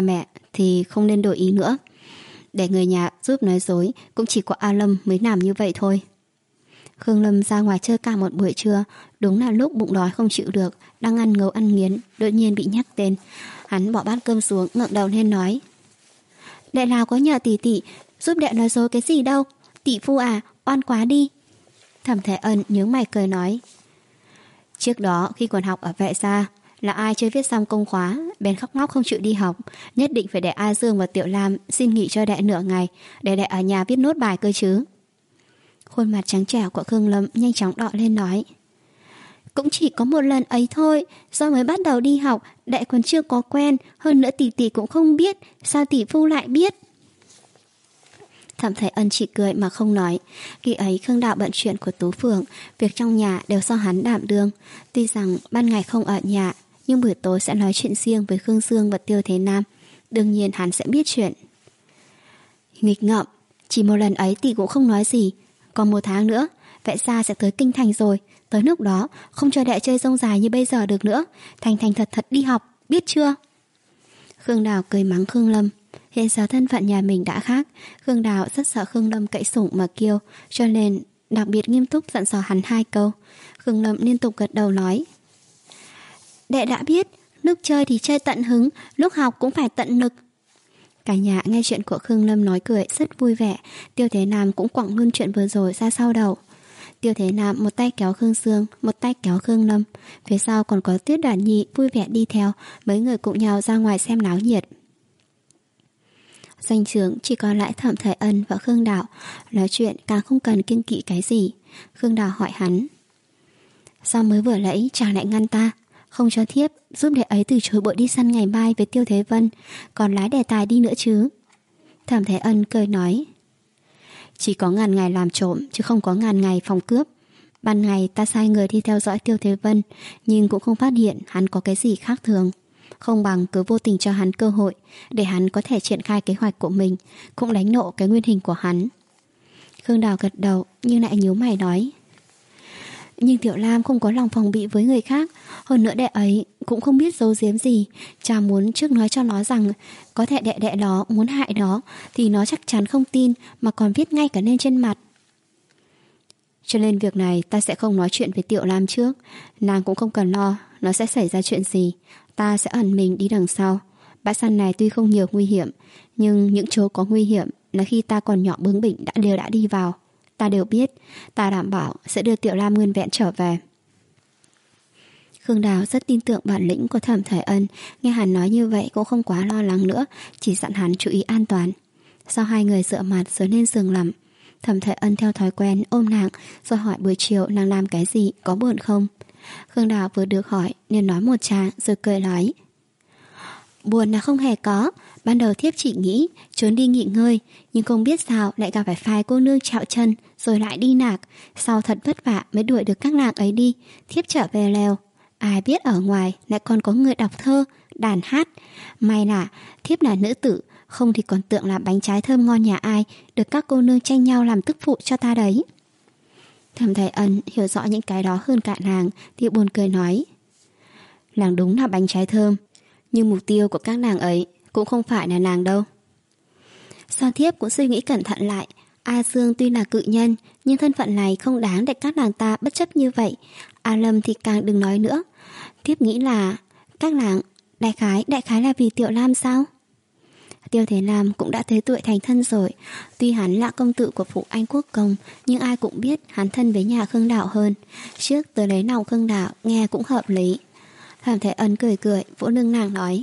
thì không nên đổi ý nữa. Để người nhà giúp nói dối, cũng chỉ có A Lâm mới làm như vậy thôi. Khương Lâm ra ngoài chơi cả một buổi trưa, đúng là lúc bụng đói không chịu được, đang ăn ngấu ăn nghiến, đột nhiên bị nhắc tên. Hắn bỏ bát cơm xuống, ngẩng đầu lên nói: Đệ nào có nhờ tỷ tỷ giúp đệ nói dối cái gì đâu, tỷ phu à, oan quá đi. Thẩm Thế Ân nhướng mày cười nói: Trước đó khi còn học ở Vệ Gia, là ai chưa viết xong công khóa bèn khóc lóc không chịu đi học, nhất định phải để A Dương và Tiểu Lam xin nghỉ cho đệ nửa ngày để đệ ở nhà viết nốt bài cơ chứ. Khuôn mặt trắng trẻo của Khương Lâm nhanh chóng đỏ lên nói: Cũng chỉ có một lần ấy thôi, do mới bắt đầu đi học, đệ còn chưa có quen, hơn nữa tỷ tỷ cũng không biết, sao tỷ phu lại biết? Thẩm Thế Ân chỉ cười mà không nói. Khi ấy Khương Đạo bận chuyện của Tú Phượng, việc trong nhà đều do hắn đảm đương. Tuy rằng ban ngày không ở nhà, nhưng buổi tối sẽ nói chuyện riêng với Khương Dương và Tiêu Thế Nam. Đương nhiên hắn sẽ biết chuyện. Nghịch ngợm, chỉ một lần ấy tỷ cũng không nói gì. Còn một tháng nữa, Vệ Gia sẽ tới Kinh Thành rồi. Tới lúc đó, không cho đệ chơi rông dài như bây giờ được nữa. Thành thành thật thật đi học, biết chưa? Khương Đào cười mắng Khương Lâm. Hiện giờ thân phận nhà mình đã khác, Khương Đào rất sợ Khương Lâm cậy sủng mà kiêu, cho nên đặc biệt nghiêm túc dặn dò hắn hai câu. Khương Lâm liên tục gật đầu nói: Đệ đã biết, lúc chơi thì chơi tận hứng, lúc học cũng phải tận lực. Cả nhà nghe chuyện của Khương Lâm nói cười rất vui vẻ. Tiêu Thế Nam cũng quẳng luôn chuyện vừa rồi ra sau đầu. Tiêu Thế Nam một tay kéo Khương Dương, một tay kéo Khương Lâm, phía sau còn có Tuyết Đoản Nhi vui vẻ đi theo. Mấy người cùng nhau ra ngoài xem náo nhiệt. Doanh trướng chỉ còn lại Thẩm Thế Ân và Khương Đạo. Nói chuyện càng không cần kiêng kỵ cái gì. Khương Đạo hỏi hắn: Sao mới vừa nãy chàng lại ngăn ta, không cho thiếp giúp đệ ấy từ chối buổi đi săn ngày mai với Tiêu Thế Vân, còn lái đề tài đi nữa chứ? Thẩm Thế Ân cười nói: Chỉ có ngàn ngày làm trộm, chứ không có ngàn ngày phòng cướp. Ban ngày ta sai người đi theo dõi Tiêu Thế Vân, nhưng cũng không phát hiện hắn có cái gì khác thường. Không bằng cứ vô tình cho hắn cơ hội, để hắn có thể triển khai kế hoạch của mình, cũng đánh nộ cái nguyên hình của hắn. Khương Đào gật đầu, nhưng lại nhíu mày nói: Nhưng Tiểu Lam không có lòng phòng bị với người khác, hơn nữa đệ ấy cũng không biết giấu giếm gì. Chàng muốn trước nói cho nó rằng có thể đệ đệ nó muốn hại nó, thì nó chắc chắn không tin, mà còn viết ngay cả lên trên mặt. Cho nên việc này ta sẽ không nói chuyện với Tiểu Lam trước. Nàng cũng không cần lo nó sẽ xảy ra chuyện gì. Ta sẽ ẩn mình đi đằng sau. Bãi săn này tuy không nhiều nguy hiểm, nhưng những chỗ có nguy hiểm là khi ta còn nhỏ bướng bỉnh đã đều đã đi vào. Ta đều biết, ta đảm bảo sẽ đưa Tiểu Lam nguyên vẹn trở về. Khương Đào rất tin tưởng bản lĩnh của Thẩm Thế Ân, nghe hắn nói như vậy cũng không quá lo lắng nữa, chỉ dặn hắn chú ý an toàn. Sau hai người dựa mặt rồi lên giường nằm, Thẩm Thế Ân theo thói quen ôm nàng rồi hỏi buổi chiều nàng làm cái gì, có buồn không. Khương Đào vừa được hỏi nên nói một tràng rồi cười nói: Buồn là không hề có. Ban đầu thiếp chỉ nghĩ trốn đi nghỉ ngơi, nhưng không biết sao lại gặp phải phái cô nương chạo chân, rồi lại đi nạc. Sau thật vất vả mới đuổi được các nàng ấy đi, thiếp trở về lều. Ai biết ở ngoài lại còn có người đọc thơ, đàn hát. May là thiếp là nữ tử, không thì còn tưởng là bánh trái thơm ngon nhà ai được các cô nương tranh nhau làm tức phụ cho ta đấy. Thẩm Thế Ân hiểu rõ những cái đó hơn cả nàng thì buồn cười nói: Nàng đúng là bánh trái thơm, nhưng mục tiêu của các nàng ấy cũng không phải là nàng đâu. Sao thiếp cũng suy nghĩ cẩn thận lại, A Dương tuy là cự nhân, nhưng thân phận này không đáng để các nàng ta bất chấp như vậy. A Lâm thì càng đừng nói nữa. Thiếp nghĩ là các nàng đại khái đại khái là vì Tiểu Lam sao? Tiêu Thế Lam cũng đã tới tuổi thành thân rồi. Tuy hắn là công tử của phủ Anh Quốc công, nhưng ai cũng biết hắn thân với nhà Khương Đạo hơn. Trước tới lấy lòng Khương Đạo nghe cũng hợp lý. Thẩm Thế Ân cười cười vỗ lưng nàng nói: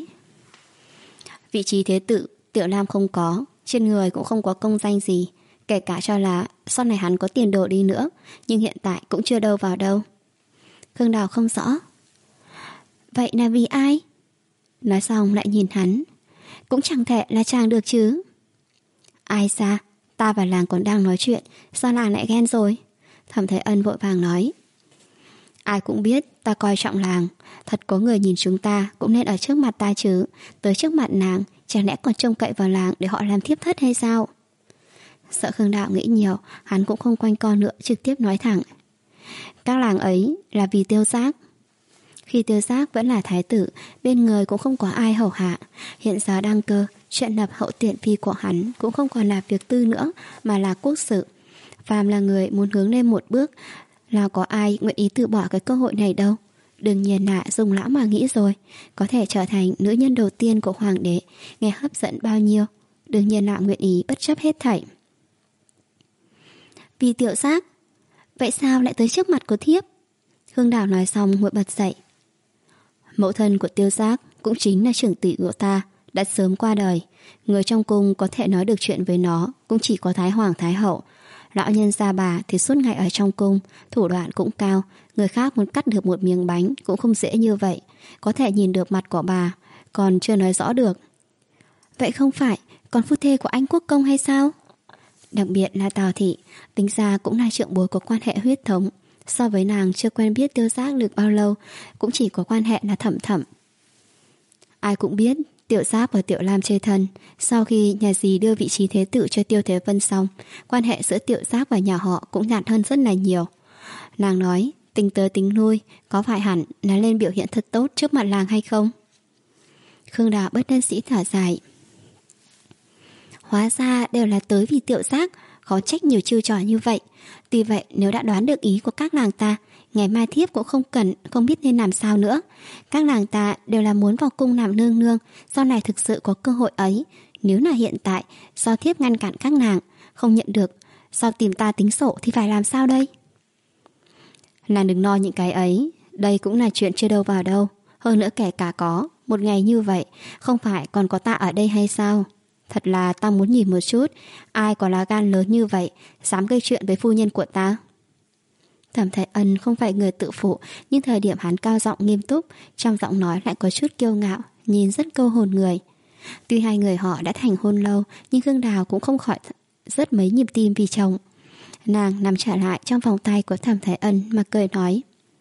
Vị trí thế tử Tiểu Lam không có, trên người cũng không có công danh gì. Kể cả cho là sau này hắn có tiền đồ đi nữa, nhưng hiện tại cũng chưa đâu vào đâu. Khương Đào không rõ. Vậy là vì ai? Nói xong lại nhìn hắn. Cũng chẳng thể là chàng được chứ. Ai xa, ta và làng còn đang nói chuyện, sao làng lại ghen rồi? Thẩm Thế Ân vội vàng nói: Ai cũng biết ta coi trọng làng, thật có người nhìn chúng ta cũng nên ở trước mặt ta chứ. Tới trước mặt nàng, chẳng lẽ còn trông cậy vào làng để họ làm thiếp thất hay sao? Sợ Khương Đạo nghĩ nhiều, hắn cũng không quanh co nữa, trực tiếp nói thẳng: Các làng ấy là vì Tiêu Giác. Khi Tiêu Giác vẫn là thái tử, bên người cũng không có ai hầu hạ. Hiện giờ đăng cơ, Chuyện lập hậu tiện phi của hắn cũng không còn là việc tư nữa, mà là quốc sự. Phàm là người muốn hướng lên một bước, là có ai nguyện ý từ bỏ cái cơ hội này đâu. Đương nhiên là Dùng lão mà nghĩ rồi, có thể trở thành nữ nhân đầu tiên của hoàng đế, nghe hấp dẫn bao nhiêu. Đương nhiên là nguyện ý bất chấp hết thảy. Vì Tiểu Giác, vậy sao lại tới trước mặt của thiếp? Khương Đào nói xong ngồi bật dậy. Mẫu thân của Tiêu Giác cũng chính là trưởng tỷ của ta, đã sớm qua đời. Người trong cung có thể nói được chuyện với nó cũng chỉ có Thái Hoàng Thái Hậu. Lão nhân gia bà thì suốt ngày ở trong cung, thủ đoạn cũng cao. Người khác muốn cắt được một miếng bánh cũng không dễ như vậy. Có thể nhìn được mặt của bà, còn chưa nói rõ được. Vậy không phải còn phu thê của anh quốc công hay sao? Đặc biệt là Tào Thị, tính ra cũng là trưởng bối có quan hệ huyết thống. So với nàng chưa quen biết Tiêu Giác được bao lâu, cũng chỉ có quan hệ là thẩm thẩm. Ai cũng biết Tiểu Giác và Tiểu Lam chơi thân. Sau khi nhà dì đưa vị trí thế tử cho Tiêu Thế Vân xong, quan hệ giữa Tiểu Giác và nhà họ cũng nhạt hơn rất là nhiều. Nàng nói, tính tới tính lui, có phải hẳn là lên biểu hiện thật tốt trước mặt làng hay không? Khương Đào bất đắc dĩ thở dài. Hóa ra đều là tới vì Tiểu Giác, khó trách nhiều chiêu trò như vậy. Tuy vậy nếu đã đoán được ý của các nàng ta, ngày mai thiếp cũng không cần, không biết nên làm sao nữa. Các nàng ta đều là muốn vào cung làm nương nương, sau này thực sự có cơ hội ấy. Nếu là hiện tại, do thiếp ngăn cản các nàng, không nhận được, sau tìm ta tính sổ thì phải làm sao đây? Nàng đừng lo những cái ấy, đây cũng là chuyện chưa đâu vào đâu. Hơn nữa kể cả có, một ngày như vậy, không phải còn có ta ở đây hay sao? Thật là ta muốn nhìn một chút, ai có lá gan lớn như vậy, dám gây chuyện với phu nhân của ta. Thẩm Thái Ân không phải người tự phụ, nhưng thời điểm hắn cao giọng nghiêm túc, trong giọng nói lại có chút kiêu ngạo, nhìn rất câu hồn người. Tuy hai người họ đã thành hôn lâu, nhưng Khương Đào cũng không khỏi rất mấy nhịp tim vì chồng. Nàng nằm trở lại trong vòng tay của Thẩm Thái Ân mà cười nói.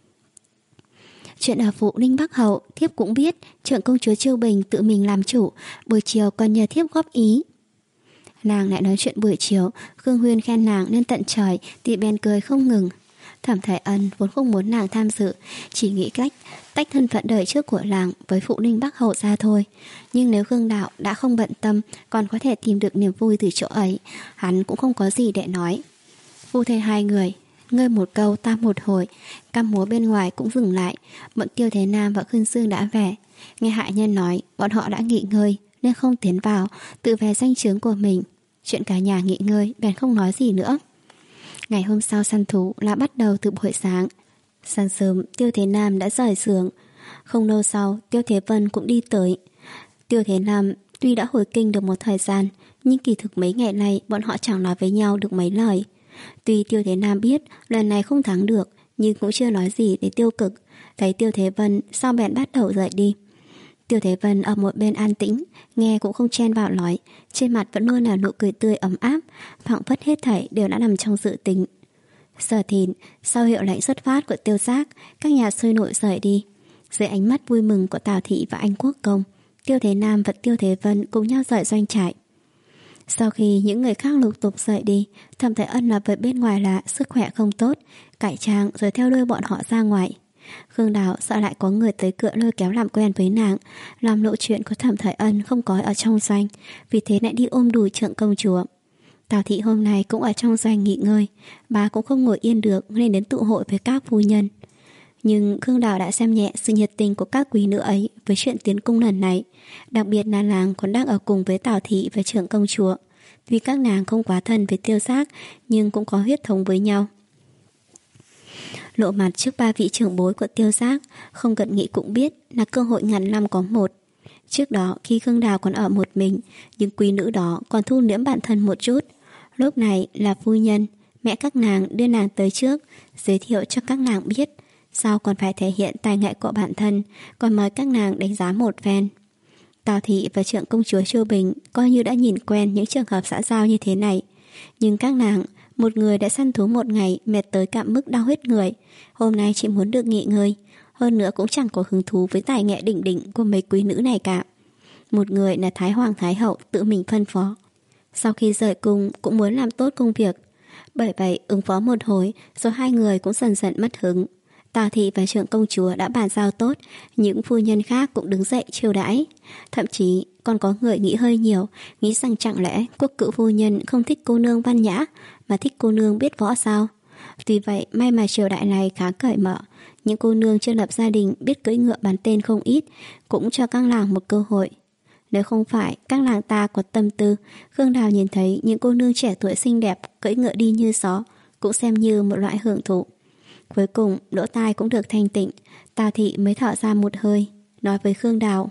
Chuyện ở Phụ Ninh Bắc Hậu, thiếp cũng biết, trưởng công chúa Chiêu Bình tự mình làm chủ, buổi chiều còn nhờ thiếp góp ý. Nàng lại nói chuyện buổi chiều, Khương Huyên khen nàng nên tận trời, thì bèn cười không ngừng. Thẩm Thái Ân vốn không muốn nàng tham dự, chỉ nghĩ cách tách thân phận đời trước của làng với Phụ Ninh Bắc Hậu ra thôi. Nhưng nếu Khương Đạo đã không bận tâm, còn có thể tìm được niềm vui từ chỗ ấy, hắn cũng không có gì để nói. Phu thê hai người, ngươi một câu ta một hồi, cam múa bên ngoài cũng dừng lại. Bọn Tiêu Thế Nam và Khương Dương đã về. Nghe hạ nhân nói bọn họ đã nghỉ ngơi nên không tiến vào, tự về danh chướng của mình. Chuyện cả nhà nghỉ ngơi bèn không nói gì nữa. Ngày hôm sau săn thú là bắt đầu từ buổi sáng. Sáng sớm Tiêu Thế Nam đã rời giường. Không lâu sau Tiêu Thế Vân cũng đi tới. Tiêu Thế Nam tuy đã hồi kinh được một thời gian, nhưng kỳ thực mấy ngày nay bọn họ chẳng nói với nhau được mấy lời. Tuy Tiêu Thế Nam biết lần này không thắng được, nhưng cũng chưa nói gì để tiêu cực. Thấy Tiêu Thế Vân sau bèn bắt đầu rời đi. Tiêu Thế Vân ở một bên an tĩnh, nghe cũng không chen vào nói, trên mặt vẫn luôn là nụ cười tươi ấm áp, phảng phất hết thảy đều đã nằm trong dự tính. Giờ thìn, sau hiệu lệnh xuất phát của Tiêu Giác, các nhà sôi nổi rời đi. Dưới ánh mắt vui mừng của Tào Thị và anh Quốc Công, Tiêu Thế Nam và Tiêu Thế Vân cùng nhau rời doanh trại. Sau khi những người khác lục tục rời đi, Thẩm Thái Ân nói với bên ngoài là sức khỏe không tốt, cải trang rồi theo đuôi bọn họ ra ngoài. Khương Đào sợ lại có người tới cửa lôi kéo làm quen với nàng, làm lộ chuyện của Thẩm Thái Ân không có ở trong doanh, vì thế lại đi ôm đùi trượng công chúa. Tào Thị hôm nay cũng ở trong doanh nghỉ ngơi, bà cũng không ngồi yên được nên đến tụ hội với các phu nhân. Nhưng Khương Đào đã xem nhẹ sự nhiệt tình của các quý nữ ấy với chuyện tiến cung lần này, đặc biệt là nàng còn đang ở cùng với Tào Thị và trưởng công chúa. Vì các nàng không quá thân với Tiêu Giác, nhưng cũng có huyết thống với nhau. Lộ mặt trước ba vị trưởng bối của Tiêu Giác, không cần nghĩ cũng biết là cơ hội ngàn năm có một. Trước đó khi Khương Đào còn ở một mình, những quý nữ đó còn thu liễm bản thân một chút. Lúc này là phu nhân, mẹ các nàng đưa nàng tới trước, giới thiệu cho các nàng biết, sau còn phải thể hiện tài nghệ của bản thân, còn mời các nàng đánh giá một phen. Tào Thị và trưởng công chúa Chiêu Bình coi như đã nhìn quen những trường hợp xã giao như thế này. Nhưng các nàng, một người đã săn thú một ngày mệt tới cạn mức đau hết người, hôm nay chỉ muốn được nghỉ ngơi, hơn nữa cũng chẳng có hứng thú với tài nghệ đỉnh đỉnh của mấy quý nữ này cả. Một người là Thái Hoàng Thái Hậu tự mình phân phó. Sau khi rời cung cũng muốn làm tốt công việc. Bởi vậy ứng phó một hồi rồi hai người cũng dần dần mất hứng. Tào Thị và trưởng công chúa đã bàn giao tốt, những phu nhân khác cũng đứng dậy chiêu đãi. Thậm chí còn có người nghĩ hơi nhiều, nghĩ rằng chẳng lẽ quốc cữu phu nhân không thích cô nương văn nhã, mà thích cô nương biết võ sao? Tuy vậy, may mà triều đại này khá cởi mở, những cô nương chưa lập gia đình biết cưỡi ngựa bắn tên không ít, cũng cho các làng một cơ hội. Nếu không phải các làng ta có tâm tư, Khương Đào nhìn thấy những cô nương trẻ tuổi xinh đẹp cưỡi ngựa đi như gió, cũng xem như một loại hưởng thụ. Cuối cùng, lỗ tai cũng được thanh tịnh, Tào Thị mới thở ra một hơi, nói với Khương Đào: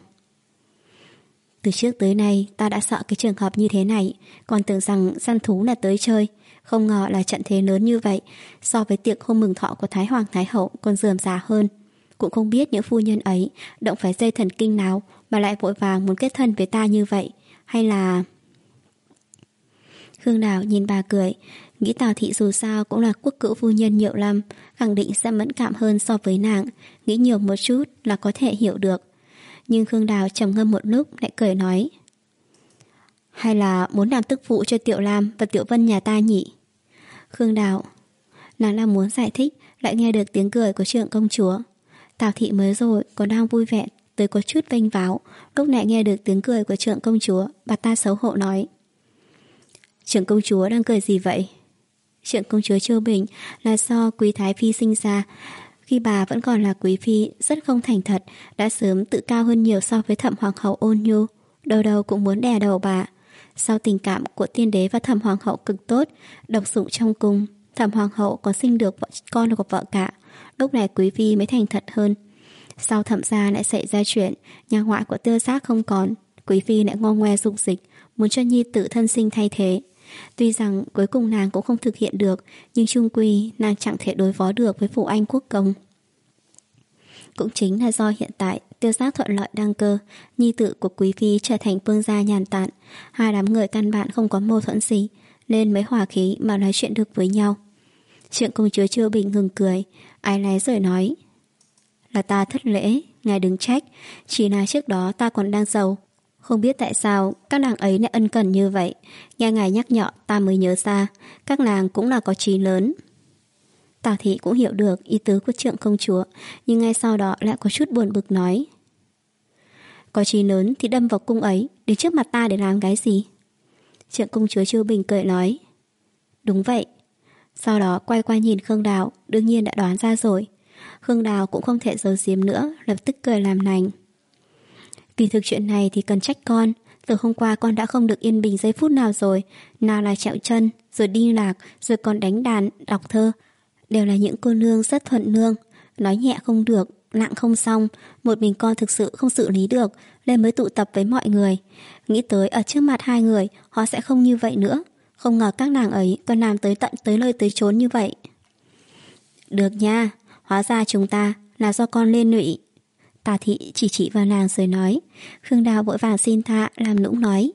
từ trước tới nay ta đã sợ cái trường hợp như thế này, còn tưởng rằng săn thú là tới chơi, không ngờ là trận thế lớn như vậy, so với tiệc hôm mừng thọ của Thái Hoàng Thái Hậu còn rườm rà hơn. Cũng không biết những phu nhân ấy động phải dây thần kinh nào mà lại vội vàng muốn kết thân với ta như vậy, hay là... Khương Đào nhìn bà cười, nghĩ Tào Thị dù sao cũng là quốc cữu phu nhân nhiều năm, khẳng định sẽ mẫn cảm hơn so với nàng, nghĩ nhiều một chút là có thể hiểu được. Nhưng Khương Đào trầm ngâm một lúc lại cười nói: hay là muốn làm tức phụ cho Tiểu Lam và Tiểu Vân nhà ta nhỉ? Khương Đào, nàng đang muốn giải thích, lại nghe được tiếng cười của trưởng công chúa. Tào Thị mới rồi còn đang vui vẻ, tới có chút vênh váo, lúc này nghe được tiếng cười của trưởng công chúa, bà ta xấu hổ nói: trưởng công chúa đang cười gì vậy? Trưởng công chúa Chiêu Bình là do Quý Thái Phi sinh ra. Khi bà vẫn còn là quý phi, rất không thành thật, đã sớm tự cao hơn nhiều so với Thẩm Hoàng hậu ôn nhu, đầu đầu cũng muốn đè đầu bà. Sau tình cảm của tiên đế và Thẩm Hoàng hậu cực tốt, độc dụng trong cung, Thẩm Hoàng hậu có sinh được vợ, con của vợ cả. Lúc này quý phi mới thành thật hơn. Sau Thẩm gia lại xảy ra chuyện, nhà ngoại của Tiêu Giác không còn, quý phi lại ngo ngoe dục dịch, muốn cho nhi tử thân sinh thay thế. Tuy rằng cuối cùng nàng cũng không thực hiện được, nhưng chung quy nàng chẳng thể đối phó được với Phủ Anh quốc công. Cũng chính là do hiện tại Tiêu Giác thuận lợi đăng cơ, nhi tử của quý phi trở thành vương gia nhàn tản, hai đám người căn bản không có mâu thuẫn gì, nên mới hòa khí mà nói chuyện được với nhau. Trưởng công chúa Chiêu Bình ngừng cười, ái náy rồi nói: là ta thất lễ, ngài đừng trách, chỉ là trước đó ta còn đang giàu, không biết tại sao các nàng ấy lại ân cần như vậy. Nghe ngài nhắc nhở ta mới nhớ ra, các nàng cũng là có trí lớn. Tào Thị cũng hiểu được ý tứ của trưởng công chúa, nhưng ngay sau đó lại có chút buồn bực nói: có trí lớn thì đâm vào cung ấy, đến trước mặt ta để làm cái gì? Trưởng công chúa Chiêu Bình cười nói: đúng vậy. Sau đó quay qua nhìn Khương Đào, đương nhiên đã đoán ra rồi. Khương Đào cũng không thể giấu giếm nữa, lập tức cười làm lành: kỳ thực chuyện này thì cần trách con. Từ hôm qua con đã không được yên bình giây phút nào rồi. Nào là trẹo chân, rồi đi lạc, rồi còn đánh đàn, đọc thơ. Đều là những cô nương rất thuận nương. Nói nhẹ không được, nặng không xong. Một mình con thực sự không xử lý được, nên mới tụ tập với mọi người. Nghĩ tới ở trước mặt hai người, họ sẽ không như vậy nữa. Không ngờ các nàng ấy còn làm tới tận tới nơi tới chốn như vậy. Được nha, hóa ra chúng ta là do con liên lụy. Tào Thị chỉ chỉ vào nàng rồi nói. Khương Đào vội vàng xin tha, làm nũng nói: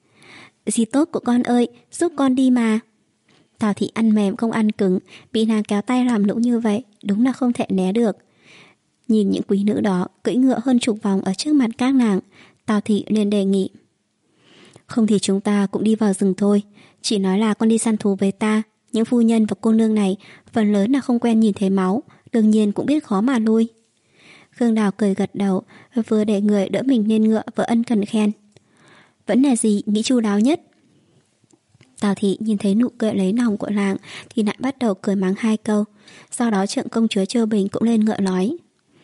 dì tốt của con ơi, giúp con đi mà. Tào Thị ăn mềm không ăn cứng, bị nàng kéo tay làm nũng như vậy, đúng là không thể né được. Nhìn những quý nữ đó cưỡi ngựa hơn chục vòng ở trước mặt các nàng, Tào Thị liền đề nghị: không thì chúng ta cũng đi vào rừng thôi. Chỉ nói là con đi săn thú với ta. Những phu nhân và cô nương này phần lớn là không quen nhìn thấy máu, đương nhiên cũng biết khó mà lui. Khương Đào cười gật đầu, vừa để người đỡ mình lên ngựa vừa ân cần khen: vẫn là gì nghĩ chu đáo nhất. Tào Thị nhìn thấy nụ cười lấy lòng của nàng thì lại bắt đầu cười mắng hai câu. Sau đó trưởng công chúa Chiêu Bình cũng lên ngựa nói: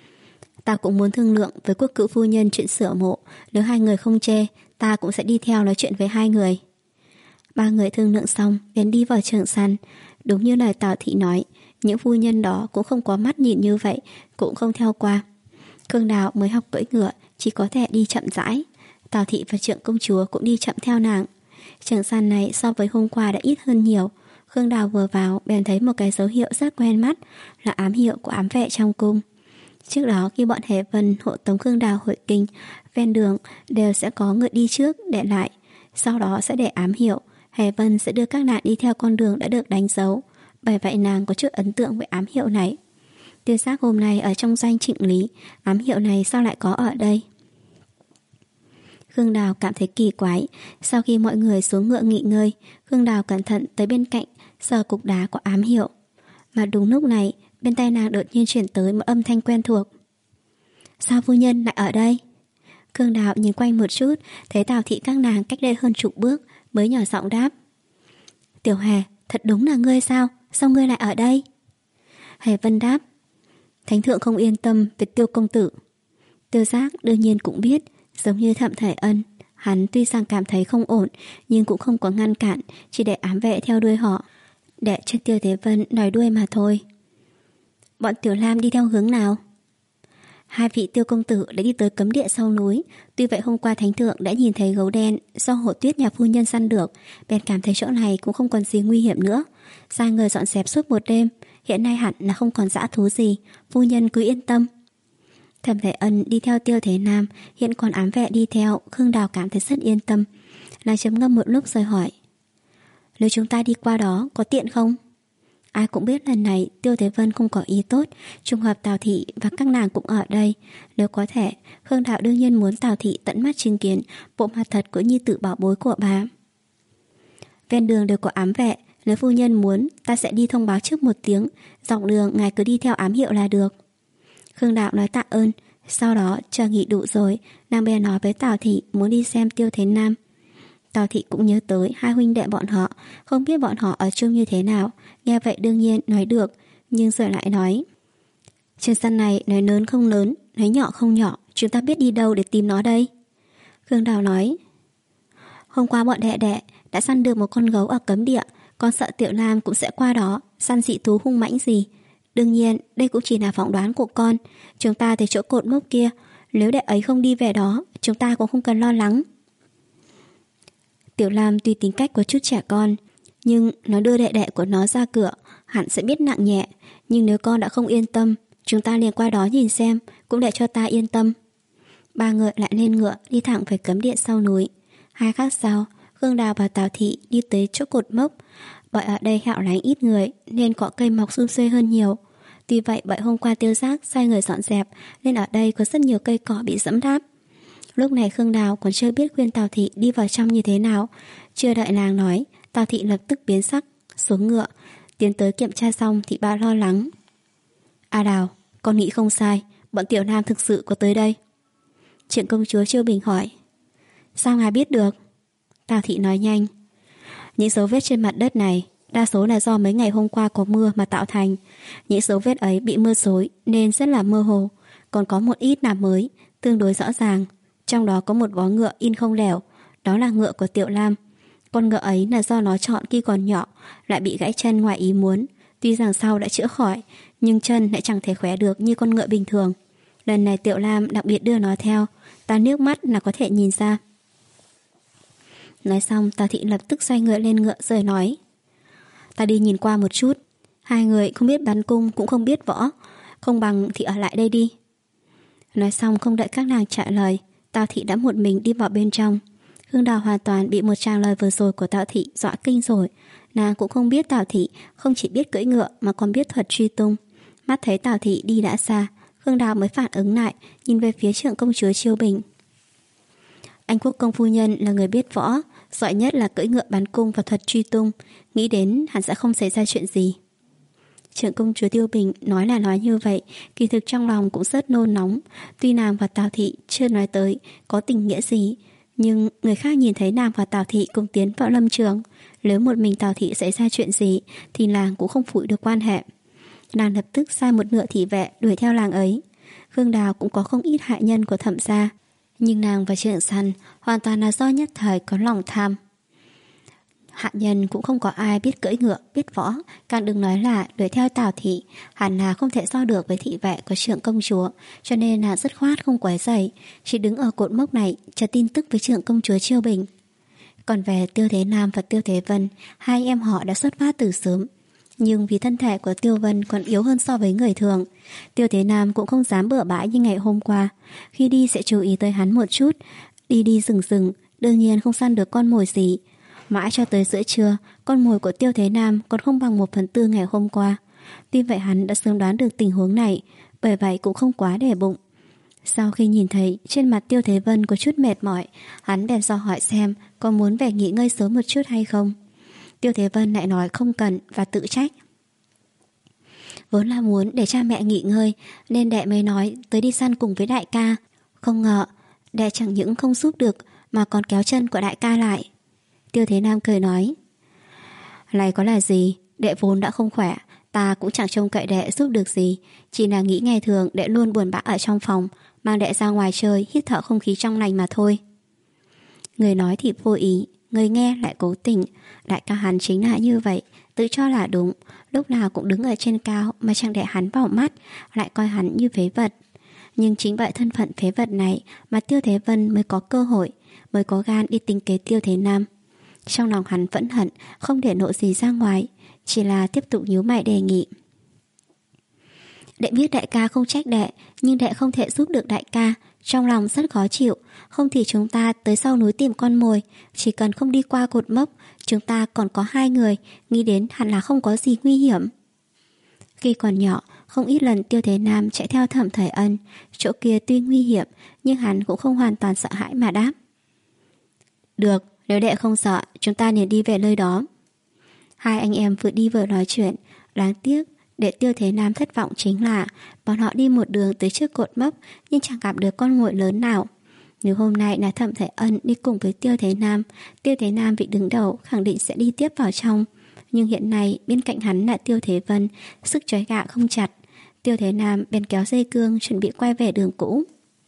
ta cũng muốn thương lượng với quốc cữu phu nhân chuyện sửa mộ. Nếu hai người không chê, ta cũng sẽ đi theo nói chuyện với hai người. Ba người thương lượng xong bèn đi vào trường săn. Đúng như lời Tào Thị nói, những phu nhân đó cũng không có mắt nhìn như vậy, cũng không theo qua. Khương Đào mới học cưỡi ngựa, chỉ có thể đi chậm rãi. Tào Thị và trưởng công chúa cũng đi chậm theo nàng. Trường săn này so với hôm qua đã ít hơn nhiều. Khương Đào vừa vào bèn thấy một cái dấu hiệu rất quen mắt, là ám hiệu của ám vệ trong cung. Trước đó khi bọn Hề Vân hộ tống Khương Đào hội kinh, ven đường đều sẽ có người đi trước để lại, sau đó sẽ để ám hiệu. Hề Vân sẽ đưa các nàng đi theo con đường đã được đánh dấu, bởi vậy nàng có chút ấn tượng với ám hiệu này. Tiêu Giác hôm nay ở trong danh Trịnh Lý, ám hiệu này sao lại có ở đây? Khương Đào cảm thấy kỳ quái. Sau khi mọi người xuống ngựa nghỉ ngơi, Khương Đào cẩn thận tới bên cạnh sờ cục đá của ám hiệu. Mà đúng lúc này, bên tai nàng đột nhiên chuyển tới một âm thanh quen thuộc. Sao phu nhân lại ở đây? Khương Đào nhìn quanh một chút, thấy Tào thị các nàng cách đây hơn chục bước, mới nhỏ giọng đáp. Tiểu Hề, thật đúng là ngươi sao? Sao ngươi lại ở đây? Hề Vân đáp. Thánh thượng không yên tâm về Tiêu công tử. Tiêu Giác đương nhiên cũng biết, giống như Thẩm Thể Ân, hắn tuy rằng cảm thấy không ổn, nhưng cũng không có ngăn cản, chỉ để ám vệ theo đuôi họ, để cho Tiêu Thế Vân nói đuôi mà thôi. Bọn Tiểu Lam đi theo hướng nào? Hai vị Tiêu công tử đã đi tới cấm địa sau núi. Tuy vậy hôm qua thánh thượng đã nhìn thấy gấu đen do Hổ Tuyết nhà phu nhân săn được, bèn cảm thấy chỗ này cũng không còn gì nguy hiểm nữa, sai người dọn dẹp suốt một đêm. Hiện nay hẳn là không còn dã thú gì, phu nhân cứ yên tâm. Thẩm Thể Ân đi theo Tiêu Thế Nam, hiện còn ám vệ đi theo. Khương Đào cảm thấy rất yên tâm. Nàng chấm ngâm một lúc rồi hỏi, nếu chúng ta đi qua đó có tiện không? Ai cũng biết lần này Tiêu Thế Vân không có ý tốt, trùng hợp Tào thị và các nàng cũng ở đây. Nếu có thể, Khương Đạo đương nhiên muốn Tào thị tận mắt chứng kiến bộ mặt thật của nhi tử bảo bối của bà. Ven đường đều có ám vệ, nếu phu nhân muốn, ta sẽ đi thông báo trước một tiếng, dọc đường ngài cứ đi theo ám hiệu là được. Khương Đạo nói tạ ơn. Sau đó chờ nghỉ đủ rồi, nàng bèn nói với Tào thị muốn đi xem Tiêu Thế Nam. Tào thị cũng nhớ tới hai huynh đệ bọn họ, không biết bọn họ ở chung như thế nào. Nghe vậy đương nhiên nói được, nhưng rồi lại nói, trên sân này nói lớn không lớn, nói nhỏ không nhỏ, chúng ta biết đi đâu để tìm nó đây? Khương Đào nói, hôm qua bọn đệ đệ đã săn được một con gấu ở cấm địa, con sợ Tiểu Lam cũng sẽ qua đó săn dị thú hung mãnh gì. Đương nhiên đây cũng chỉ là phỏng đoán của con. Chúng ta tới chỗ cột mốc kia, nếu đệ ấy không đi về đó, chúng ta cũng không cần lo lắng. Tiểu Lam tuy tính cách có chút trẻ con, nhưng nó đưa đệ đệ của nó ra cửa hẳn sẽ biết nặng nhẹ. Nhưng nếu con đã không yên tâm, chúng ta liền qua đó nhìn xem, cũng để cho ta yên tâm. Ba người lại lên ngựa đi thẳng về cấm địa sau núi. Hai khắc sau, Khương Đào và Tào thị đi tới chỗ cột mốc. Bởi ở đây hẻo lánh ít người nên có cây mọc sum xuê hơn nhiều. Tuy vậy bởi hôm qua Tiêu Giác sai người dọn dẹp nên ở đây có rất nhiều cây cỏ bị dẫm đạp. Lúc này Khương Đào còn chưa biết khuyên Tào thị đi vào trong như thế nào. Chưa đợi nàng nói, Tào thị lập tức biến sắc, xuống ngựa. Tiến tới kiểm tra xong thì bà lo lắng. A Đào, con nghĩ không sai, bọn Tiểu Nam thực sự có tới đây. Trưởng công chúa Chiêu Bình hỏi, sao ngài biết được? Tào thị nói nhanh, những dấu vết trên mặt đất này đa số là do mấy ngày hôm qua có mưa mà tạo thành. Những dấu vết ấy bị mưa xối nên rất là mơ hồ, còn có một ít là mới, tương đối rõ ràng. Trong đó có một vó ngựa in không lẻo, đó là ngựa của Tiểu Lam. Con ngựa ấy là do nó chọn khi còn nhỏ, lại bị gãy chân ngoài ý muốn. Tuy rằng sau đã chữa khỏi, nhưng chân lại chẳng thể khỏe được như con ngựa bình thường. Lần này Tiểu Lam đặc biệt đưa nó theo, ta nước mắt là có thể nhìn ra. Nói xong Tào thị lập tức xoay ngựa lên ngựa rồi nói, ta đi nhìn qua một chút. Hai người không biết bắn cung cũng không biết võ, không bằng thì ở lại đây đi. Nói xong không đợi các nàng trả lời, Tào thị đã một mình đi vào bên trong. Khương Đào hoàn toàn bị một tràng lời vừa rồi của Tào thị dọa kinh rồi. Nàng cũng không biết Tào thị không chỉ biết cưỡi ngựa mà còn biết thuật truy tung. Mắt thấy Tào thị đi đã xa, Khương Đào mới phản ứng lại, nhìn về phía trưởng công chúa Chiêu Bình. Anh quốc công phu nhân là người biết võ, giỏi nhất là cưỡi ngựa bắn cung và thuật truy tung, nghĩ đến hẳn sẽ không xảy ra chuyện gì. Trưởng công chúa Tiêu Bình nói là nói như vậy, kỳ thực trong lòng cũng rất nôn nóng. Tuy nàng và Tào thị chưa nói tới có tình nghĩa gì, nhưng người khác nhìn thấy nàng và Tào thị cùng tiến vào lâm trường, nếu một mình Tào thị xảy ra chuyện gì thì nàng cũng không phủi được quan hệ. Nàng lập tức sai một nửa thị vệ đuổi theo làng ấy. Khương Đào cũng có không ít hạ nhân của Thẩm gia, nhưng nàng và Trượng Săn hoàn toàn là do nhất thời có lòng tham. Hạ nhân cũng không có ai biết cưỡi ngựa, biết võ, càng đừng nói là đuổi theo Tào thị. Hẳn là không thể so được với thị vệ của trưởng công chúa, cho nên là dứt khoát không quấy rầy, chỉ đứng ở cột mốc này chờ tin tức với trưởng công chúa Chiêu Bình. Còn về Tiêu Thế Nam và Tiêu Thế Vân, hai em họ đã xuất phát từ sớm. Nhưng vì thân thể của Tiêu Vân còn yếu hơn so với người thường, Tiêu Thế Nam cũng không dám bừa bãi như ngày hôm qua. Khi đi sẽ chú ý tới hắn một chút, đi đi rừng rừng, đương nhiên không săn được con mồi gì. Mãi cho tới giữa trưa, con mồi của Tiêu Thế Nam còn không bằng một phần tư ngày hôm qua. Tuy vậy hắn đã sớm đoán được tình huống này, bởi vậy cũng không quá để bụng. Sau khi nhìn thấy trên mặt Tiêu Thế Vân có chút mệt mỏi, hắn bèn dò hỏi xem có muốn về nghỉ ngơi sớm một chút hay không. Tiêu Thế Vân lại nói không cần và tự trách. Vốn là muốn để cha mẹ nghỉ ngơi nên đệ mới nói tới đi săn cùng với đại ca. Không ngờ Đệ chẳng những không giúp được mà còn kéo chân của đại ca lại. Tiêu Thế Nam cười nói, này có là gì, đệ vốn đã không khỏe, ta cũng chẳng trông cậy đệ giúp được gì. Chỉ là nghĩ ngày thường đệ luôn buồn bã ở trong phòng, mang đệ ra ngoài chơi hít thở không khí trong lành mà thôi. Người nói thì vô ý, người nghe lại cố tình. Đại ca hắn chính là như vậy, tự cho là đúng, lúc nào cũng đứng ở trên cao mà chẳng để hắn vào mắt, lại coi hắn như phế vật. Nhưng chính bởi thân phận phế vật này mà Tiêu Thế Vân mới có cơ hội, mới có gan đi tính kế Tiêu Thế Nam. Trong lòng hắn vẫn hận, không để lộ gì ra ngoài, chỉ là tiếp tục nhíu mày đề nghị. Đệ biết đại ca không trách đệ, nhưng đệ không thể giúp được đại ca, trong lòng rất khó chịu. Không thì chúng ta tới sau núi tìm con mồi, chỉ cần không đi qua cột mốc, chúng ta còn có hai người, nghĩ đến hẳn là không có gì nguy hiểm. Khi còn nhỏ, không ít lần Tiêu Thế Nam chạy theo Thẩm Thời Ân, chỗ kia tuy nguy hiểm, nhưng hắn cũng không hoàn toàn sợ hãi mà đáp. Được, nếu đệ không sợ, chúng ta liền đi về nơi đó. Hai anh em vừa đi vừa nói chuyện. Đáng tiếc, để Tiêu Thế Nam thất vọng chính là bọn họ đi một đường tới trước cột mốc nhưng chẳng gặp được con muỗi lớn nào. Nếu hôm nay là Thẩm Thời Ân đi cùng với Tiêu Thế Nam, Tiêu Thế Nam vị đứng đầu khẳng định sẽ đi tiếp vào trong. Nhưng hiện nay bên cạnh hắn là Tiêu Thế Vân, sức trói gà không chặt. Tiêu Thế Nam bèn kéo dây cương chuẩn bị quay về đường cũ.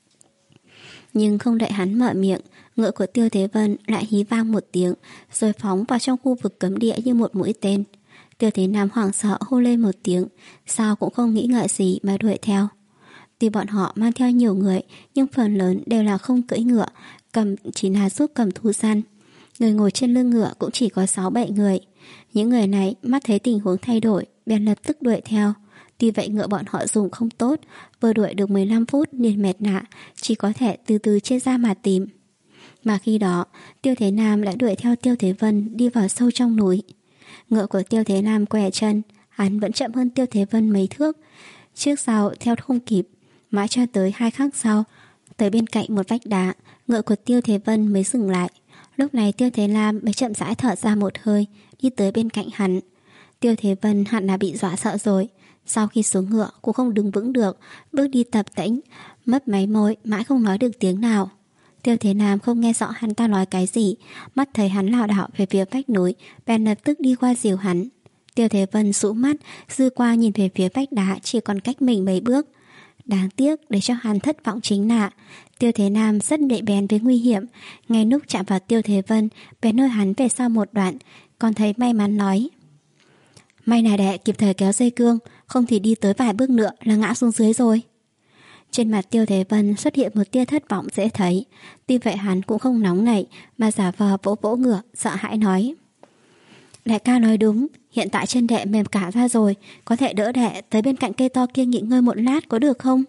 Nhưng không đợi hắn mở miệng, ngựa của Tiêu Thế Vân lại hí vang một tiếng, rồi phóng vào trong khu vực cấm địa như một mũi tên. Tiêu Thế Nam hoảng sợ hô lên một tiếng, sao cũng không nghĩ ngợi gì mà đuổi theo. Tuy bọn họ mang theo nhiều người, nhưng phần lớn đều là không cưỡi ngựa, cầm chỉ là giúp cầm thú săn. Người ngồi trên lưng ngựa cũng chỉ có sáu bảy người. Những người này mắt thấy tình huống thay đổi, bèn lập tức đuổi theo. Tuy vậy ngựa bọn họ dùng không tốt, vừa đuổi được mười lăm phút liền mệt lạ, chỉ có thể từ từ chia ra mà tìm. Mà khi đó, Tiêu Thế Nam lại đuổi theo Tiêu Thế Vân đi vào sâu trong núi. Ngựa của Tiêu Thế Nam què chân, hắn vẫn chậm hơn Tiêu Thế Vân mấy thước. Trước sau theo không kịp, mãi cho tới hai khắc sau, tới bên cạnh một vách đá, ngựa của Tiêu Thế Vân mới dừng lại. Lúc này Tiêu Thế Nam mới chậm rãi thở ra một hơi, đi tới bên cạnh hắn. Tiêu Thế Vân hẳn là bị dọa sợ rồi. Sau khi xuống ngựa cũng không đứng vững được, bước đi tập tễnh, mất máy môi, mãi không nói được tiếng nào. Tiêu Thế Nam không nghe rõ hắn ta nói cái gì, mắt thấy hắn lảo đảo về phía vách núi, bèn lập tức đi qua dìu hắn. Tiêu Thế Vân rũ mắt, dư qua nhìn về phía vách đá chỉ còn cách mình mấy bước. Đáng tiếc để cho hắn thất vọng chính là Tiêu Thế Nam rất nhạy bén với nguy hiểm. Ngay lúc chạm vào Tiêu Thế Vân, bèn lôi hắn về sau một đoạn, còn thấy may mắn nói: May này đệ kịp thời kéo dây cương, không thì đi tới vài bước nữa là ngã xuống dưới rồi. Trên mặt Tiêu Thế Vân xuất hiện một tia thất vọng dễ thấy. Tuy vậy hắn cũng không nóng nảy, mà giả vờ vỗ vỗ ngựa, sợ hãi nói: Đại ca nói đúng, hiện tại chân đệ mềm cả ra rồi, có thể đỡ đệ tới bên cạnh cây to kia nghỉ ngơi một lát có được không?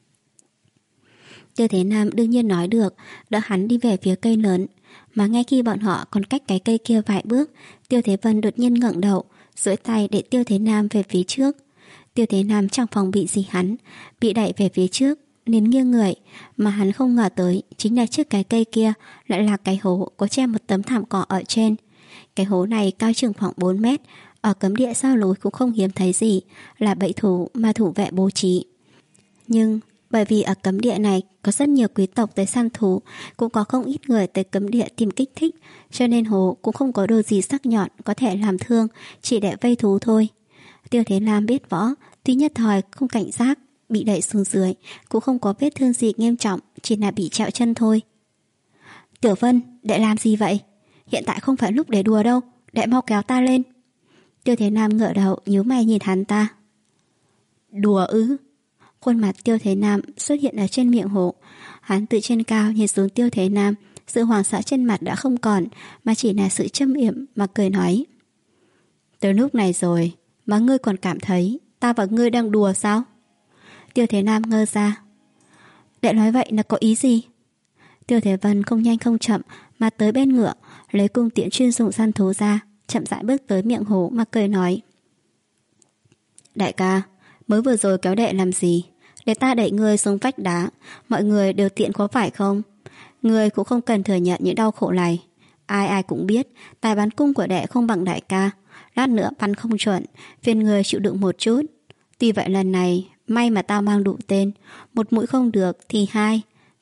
Tiêu Thế Nam đương nhiên nói được, đỡ hắn đi về phía cây lớn. Mà ngay khi bọn họ còn cách cái cây kia vài bước, Tiêu Thế Vân đột nhiên ngẩng đầu, duỗi tay để Tiêu Thế Nam về phía trước. Tiêu Thế Nam chẳng phòng bị gì hắn, bị đẩy về phía trước, nên nghiêng người, mà hắn không ngờ tới chính là trước cái cây kia lại là cái hố có che một tấm thảm cỏ ở trên. Cái hố này cao chừng khoảng bốn mét, ở cấm địa sao lối cũng không hiếm thấy gì, là bẫy thú mà thủ vệ bố trí. Nhưng bởi vì ở cấm địa này có rất nhiều quý tộc tới săn thú, cũng có không ít người tới cấm địa tìm kích thích, cho nên hố cũng không có đồ gì sắc nhọn có thể làm thương, chỉ để vây thú thôi. Tiêu Thế Nam biết võ, tuy nhất thời không cảnh giác, bị đẩy xuống dưới, cũng không có vết thương gì nghiêm trọng, chỉ là bị trẹo chân thôi. Tiểu Vân, đệ làm gì vậy? Hiện tại không phải lúc để đùa đâu, đệ mau kéo ta lên. Tiêu Thế Nam ngửa đầu nhíu mày nhìn hắn ta. Đùa ư? Khuôn mặt Tiêu Thế Nam xuất hiện ở trên miệng hố. Hắn từ trên cao nhìn xuống Tiêu Thế Nam, sự hoảng sợ trên mặt đã không còn, mà chỉ là sự châm yểm mà cười nói: Tới lúc này rồi mà ngươi còn cảm thấy ta và ngươi đang đùa sao? Tiêu Thế Nam ngơ ra. Đệ nói vậy là có ý gì? Tiêu Thế Vân không nhanh không chậm mà tới bên ngựa, lấy cung tiễn chuyên dụng săn thú ra, chậm rãi bước tới miệng hố mà cười nói: Đại ca, mới vừa rồi kéo đệ làm gì? Để ta đẩy ngươi xuống vách đá, mọi người đều tiện có phải không? Ngươi cũng không cần thừa nhận những đau khổ này. Ai ai cũng biết tài bắn cung của đệ không bằng đại ca, lát nữa bắn không chuẩn, phiền người chịu đựng một chút. Tuy vậy lần này may mà tao mang đủ tên, một mũi không được thì hai,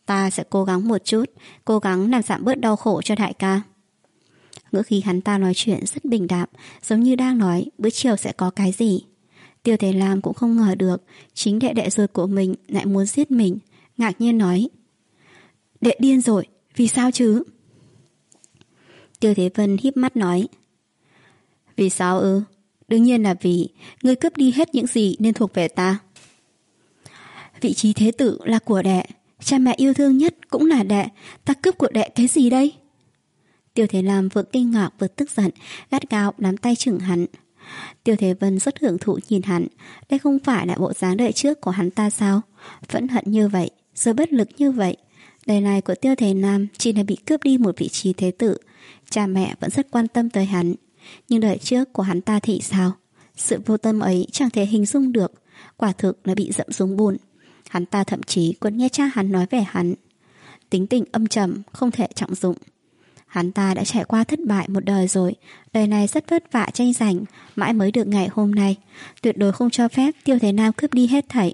Ta sẽ cố gắng một chút, cố gắng làm giảm bớt đau khổ cho đại ca. Ngữ khí hắn ta nói chuyện rất bình đạm, giống như đang nói bữa chiều sẽ có cái gì. Tiêu Thế Lam cũng không ngờ được chính đệ đệ ruột của mình lại muốn giết mình, ngạc nhiên nói: Đệ điên rồi, vì sao chứ? Tiêu Thế Vân híp mắt nói: Vì sao ư? Đương nhiên là vì ngươi cướp đi hết những gì nên thuộc về ta. Vị trí thế tử là của đệ, cha mẹ yêu thương nhất cũng là đệ, ta cướp của đệ cái gì đây? Tiêu Thế Lam vừa kinh ngạc vừa tức giận, gắt gao nắm tay chừng hắn. Tiêu Thế Vân rất hưởng thụ nhìn hắn, đây không phải là bộ dáng đời trước của hắn ta sao? Vẫn hận như vậy, rồi bất lực như vậy. Đời này của Tiêu Thế Lam chỉ là bị cướp đi một vị trí thế tử, cha mẹ vẫn rất quan tâm tới hắn. Nhưng đời trước của hắn ta thì sao? Sự vô tâm ấy chẳng thể hình dung được, quả thực là bị dẫm xuống bùn. Hắn ta thậm chí còn nghe cha hắn nói về hắn. Tính tình âm trầm, không thể trọng dụng. Hắn ta đã trải qua thất bại một đời rồi, đời này rất vất vả tranh giành, mãi mới được ngày hôm nay. Tuyệt đối không cho phép Tiêu Thế Nam cướp đi hết thảy.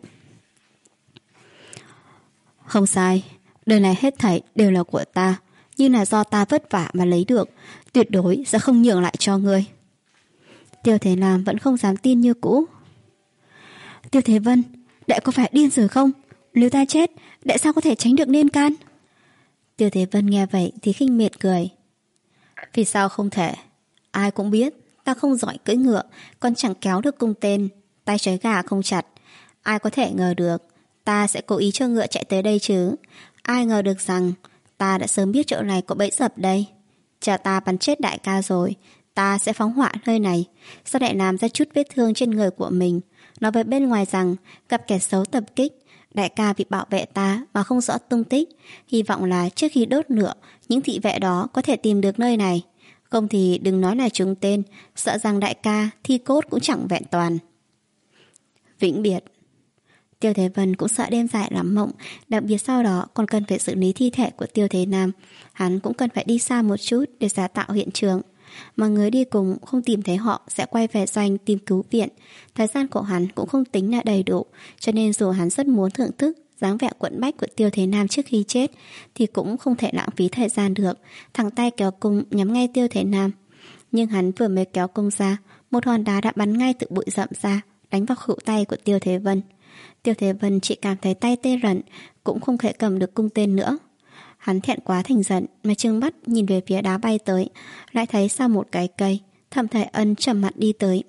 Không sai, đời này hết thảy đều là của ta, nhưng là do ta vất vả mà lấy được, tuyệt đối sẽ không nhường lại cho ngươi. Tiêu Thế Nam vẫn không dám tin như cũ. Tiêu Thế Vân, đệ có phải điên rồi không? Nếu ta chết, đệ sao có thể tránh được nên can? Tiêu Thế Vân nghe vậy thì khinh miệt cười. Vì sao không thể? Ai cũng biết ta không giỏi cưỡi ngựa, còn chẳng kéo được cung tên, tay trói gà không chặt. Ai có thể ngờ được ta sẽ cố ý cho ngựa chạy tới đây chứ? Ai ngờ được rằng ta đã sớm biết chỗ này có bẫy dập đây. Chờ ta bắn chết đại ca rồi, ta sẽ phóng hỏa nơi này. Sao lại làm ra chút vết thương trên người của mình, nói với bên ngoài rằng gặp kẻ xấu tập kích, đại ca bị bảo vệ ta mà không rõ tung tích. Hy vọng là trước khi đốt lửa, những thị vệ đó có thể tìm được nơi này. Không thì đừng nói là trúng tên, sợ rằng đại ca thi cốt cũng chẳng vẹn toàn. Vĩnh biệt. Tiêu Thế Vân cũng sợ đêm dài lắm mộng, đặc biệt sau đó còn cần phải xử lý thi thể của Tiêu Thế Nam. Hắn cũng cần phải đi xa một chút để giả tạo hiện trường. Mà người đi cùng không tìm thấy họ sẽ quay về doanh tìm cứu viện. Thời gian của hắn cũng không tính là đầy đủ, cho nên dù hắn rất muốn thưởng thức dáng vẻ quẫn bách của Tiêu Thế Nam trước khi chết thì cũng không thể lãng phí thời gian được. Thẳng tay kéo cung nhắm ngay Tiêu Thế Nam. Nhưng hắn vừa mới kéo cung ra, một hòn đá đã bắn ngay từ bụi rậm ra, đánh vào khuỷu tay của Tiêu Thế Vân. Tiêu Thế Vân chỉ cảm thấy tay tê rần, cũng không thể cầm được cung tên nữa. Hắn thẹn quá thành giận mà trừng mắt nhìn về phía đá bay tới, lại thấy sau một cái cây, Thẩm Thời Ân trầm mặt đi tới.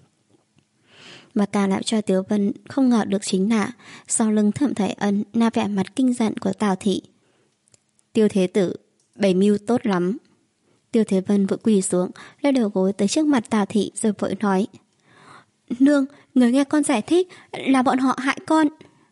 Mà càng làm cho Tiếu Vân không ngờ được chính là sau lưng Thẩm Thời Ân là vẻ mặt kinh giận của Tào Thị. Tiêu Thế Tử, bày mưu tốt lắm. Tiêu Thế Vân vừa quỳ xuống, lấy đầu gối tới trước mặt Tào Thị rồi vội nói: Nương, người nghe con giải thích, là bọn họ hại con.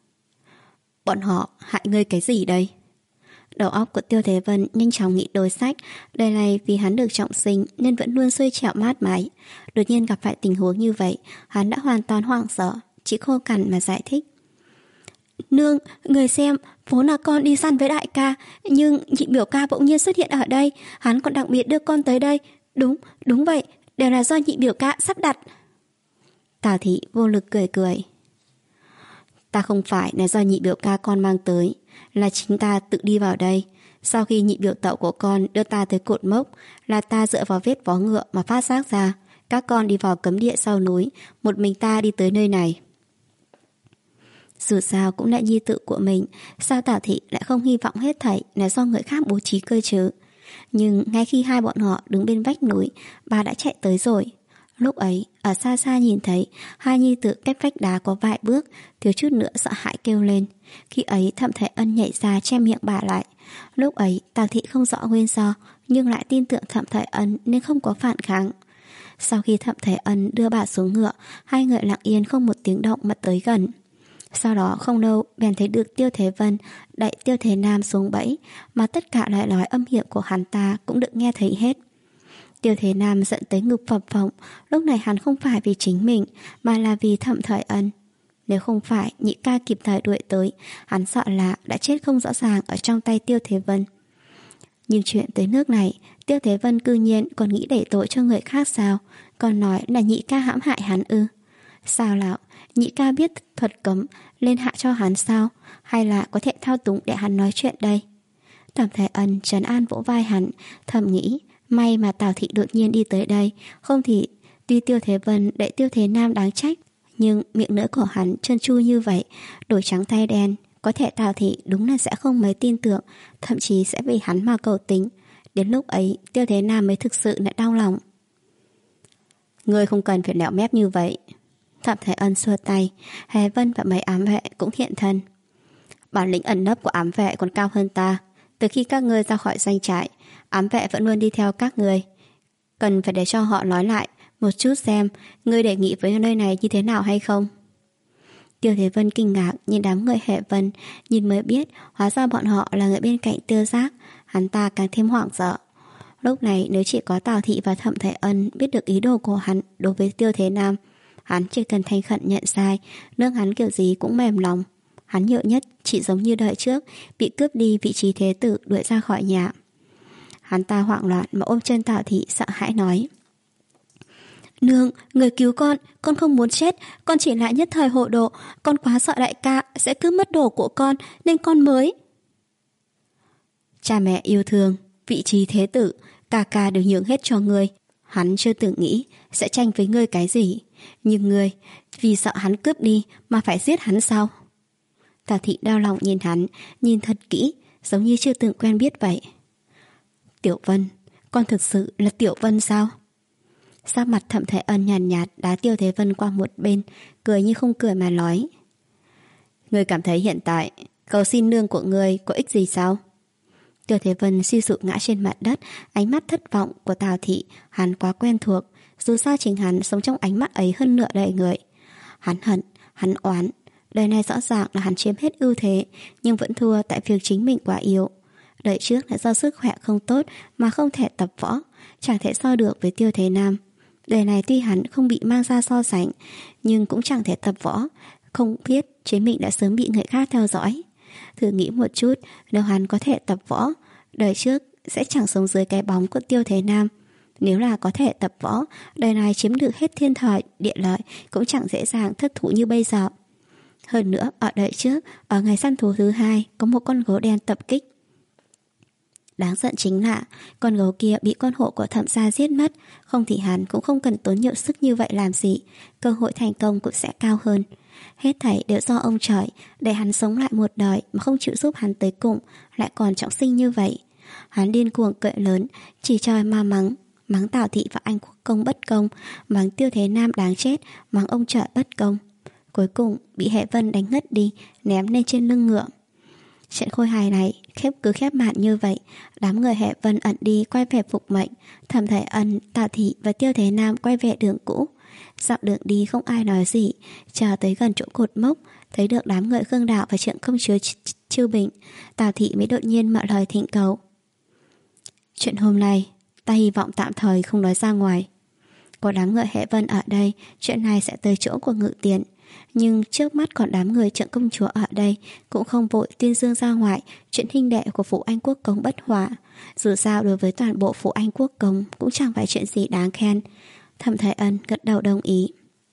Bọn họ hại ngươi cái gì đây? Đầu óc của Tiêu Thế Vân nhanh chóng nghĩ đối sách. Đời này vì hắn được trọng sinh nên vẫn luôn xuôi trẹo mát mái. Đột nhiên gặp phải tình huống như vậy, hắn đã hoàn toàn hoảng sợ, chỉ khô cằn mà giải thích. Nương, người xem, vốn là con đi săn với đại ca, nhưng nhị biểu ca bỗng nhiên xuất hiện ở đây, hắn còn đặc biệt đưa con tới đây. Đúng, đúng vậy, đều là do nhị biểu ca sắp đặt. Tào Thị vô lực cười cười. Ta không phải là do nhị biểu ca con mang tới, là chính ta tự đi vào đây. Sau khi nhị biểu tẩu của con đưa ta tới cột mốc, là ta dựa vào vết vó ngựa mà phát giác ra. Các con đi vào cấm địa sau núi, một mình ta đi tới nơi này. Dù sao cũng là nhi tự của mình, sao Tào Thị lại không hy vọng hết thảy là do người khác bố trí cơ chứ? Nhưng ngay khi hai bọn họ đứng bên vách núi, bà đã chạy tới rồi. Lúc ấy, ở xa xa nhìn thấy hai nhi tử cách vách đá có vài bước, thiếu chút nữa sợ hãi kêu lên. Khi ấy Thẩm Thời Ân nhảy ra che miệng bà lại. Lúc ấy Tào Thị không rõ nguyên do, nhưng lại tin tưởng Thẩm Thời Ân nên không có phản kháng. Sau khi Thẩm Thời Ân đưa bà xuống ngựa, hai người lặng yên không một tiếng động mà tới gần. Sau đó không lâu bèn thấy được Tiêu Thế Vân đẩy Tiêu Thế Nam xuống bẫy, mà tất cả lời nói âm hiểm của hắn ta cũng được nghe thấy hết. Tiêu Thế Nam giận tới ngực phập phồng. Lúc này hắn không phải vì chính mình, mà là vì Thẩm Thời Ân. Nếu không phải nhị ca kịp thời đuổi tới, hắn sợ là đã chết không rõ ràng ở trong tay Tiêu Thế Vân. Nhưng chuyện tới nước này, Tiêu Thế Vân cư nhiên còn nghĩ đẩy tội cho người khác sao? Còn nói là nhị ca hãm hại hắn ư? Sao lão, Nhị ca biết thuật cấm lên hạ cho hắn sao? Hay là có thể thao túng để hắn nói chuyện đây? Thẩm Thái Ân trấn an vỗ vai hắn, thầm nghĩ may mà Tào thị đột nhiên đi tới đây, không thì tuy Tiêu Thế Vân đệ Tiêu Thế Nam đáng trách, nhưng miệng lưỡi của hắn trơn tru như vậy, đổi trắng thay đen, có thể Tào thị đúng là sẽ không mấy tin tưởng, thậm chí sẽ vì hắn mà cầu tính. Đến lúc ấy Tiêu Thế Nam mới thực sự lại đau lòng. Ngươi không cần phải lẹo mép như vậy. Thẩm Thái Ân xua tay. Hề Vân và mấy ám vệ cũng hiện thân. Bản lĩnh ẩn nấp của ám vệ còn cao hơn ta. Từ khi các ngươi ra khỏi doanh trại, ám vệ vẫn luôn đi theo các ngươi. Cần phải để cho họ nói lại một chút xem ngươi đề nghị với nơi này như thế nào hay không. Tiêu Thế Vân kinh ngạc nhìn đám người Hệ Vân, nhìn mới biết hóa ra bọn họ là người bên cạnh Tiêu Giác. Hắn ta càng thêm hoảng sợ. Lúc này nếu chỉ có Tào thị và Thẩm Thái Ân biết được ý đồ của hắn đối với Tiêu Thế Nam, hắn chỉ cần thành khẩn nhận sai, nước hắn kiểu gì cũng mềm lòng. Hắn nhựa nhất chỉ giống như đời trước, bị cướp đi vị trí thế tử, đuổi ra khỏi nhà. Hắn ta hoảng loạn mà ôm chân Tào thị sợ hãi nói: Nương, người cứu con, con không muốn chết, con chỉ là nhất thời hộ độ, con quá sợ đại ca sẽ cướp mất đồ của con nên con mới. Cha mẹ yêu thương, vị trí thế tử, ca ca đều nhường hết cho ngươi. Hắn chưa từng nghĩ sẽ tranh với ngươi cái gì, nhưng ngươi vì sợ hắn cướp đi mà phải giết hắn sao? Tào thị đau lòng nhìn hắn, nhìn thật kỹ, giống như chưa từng quen biết vậy. Tiểu Vân, con thực sự là Tiểu Vân sao? Sắc mặt Thẩm Thái Ân nhàn nhạt, nhạt đá Tiêu Thế Vân qua một bên, cười như không cười mà nói: Ngươi cảm thấy hiện tại cầu xin nương của ngươi có ích gì sao? Tiêu Thế Vân suy sụp ngã trên mặt đất, ánh mắt thất vọng của Tào thị hắn quá quen thuộc, dù sao chính hắn sống trong ánh mắt ấy hơn nửa đời người. Hắn hận, hắn oán, đời này rõ ràng là hắn chiếm hết ưu thế, nhưng vẫn thua tại việc chính mình quá yếu. Đời trước là do sức khỏe không tốt mà không thể tập võ, chẳng thể so được với Tiêu Thế Nam. Đời này tuy hắn không bị mang ra so sánh, nhưng cũng chẳng thể tập võ, không biết chính mình đã sớm bị người khác theo dõi. Thử nghĩ một chút, nếu hắn có thể tập võ, đời trước sẽ chẳng sống dưới cái bóng của Tiêu Thế Nam. Nếu là có thể tập võ, đời này chiếm được hết thiên thời, địa lợi cũng chẳng dễ dàng thất thủ như bây giờ. Hơn nữa, ở đời trước, ở ngày săn thú thứ hai, có một con gấu đen tập kích. Đáng giận chính là con gấu kia bị con hổ của Thẩm gia giết mất, không thì hắn cũng không cần tốn nhiều sức như vậy làm gì, cơ hội thành công cũng sẽ cao hơn. Hết thảy đều do ông trời, để hắn sống lại một đời mà không chịu giúp hắn tới cùng, lại còn trọng sinh như vậy. Hắn điên cuồng cậy lớn, chỉ trời mà mắng, mắng Tào thị và anh Quốc công bất công, mắng Tiêu Thế Nam đáng chết, mắng ông trời bất công. Cuối cùng bị Hệ Vân đánh ngất đi, ném lên trên lưng ngựa. Chuyện khôi hài này khép cứ khép mạn như vậy. Đám người Hệ Vân ẩn đi quay về phục mệnh, Thẩm Thái Ân, Tào thị và Tiêu Thế Nam quay về đường cũ. Dọc đường đi không ai nói gì, chờ tới gần chỗ cột mốc, thấy được đám người Khương Đạo và Trượng Công Chúa Chiêu Bình, Tào thị mới đột nhiên mở lời thỉnh cầu: Chuyện hôm nay ta hy vọng tạm thời không nói ra ngoài. Có đám người Hệ Vân ở đây, chuyện này sẽ tới chỗ của Ngự Tiền. Nhưng trước mắt còn đám người Trượng Công Chúa ở đây, cũng không vội tuyên dương ra ngoài chuyện huynh đệ của Phủ Anh Quốc Công bất hòa. Dù sao đối với toàn bộ Phủ Anh Quốc Công cũng chẳng phải chuyện gì đáng khen. Thẩm Thái Ân gật đầu đồng ý.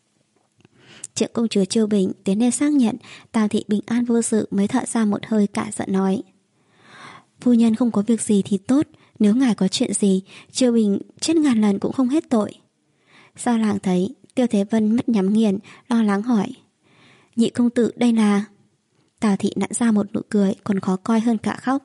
Trượng Công Chúa Chiêu Bình tiến lên xác nhận Tào thị bình an vô sự mới thở ra một hơi cả giận nói: Phu nhân không có việc gì thì tốt, nếu ngài có chuyện gì, Chiêu Bình chết ngàn lần cũng không hết tội. Sao làng thấy Tiêu Thế Vân mắt nhắm nghiền, lo lắng hỏi: Nhị công tử đây là... Tào thị nặn ra một nụ cười còn khó coi hơn cả khóc.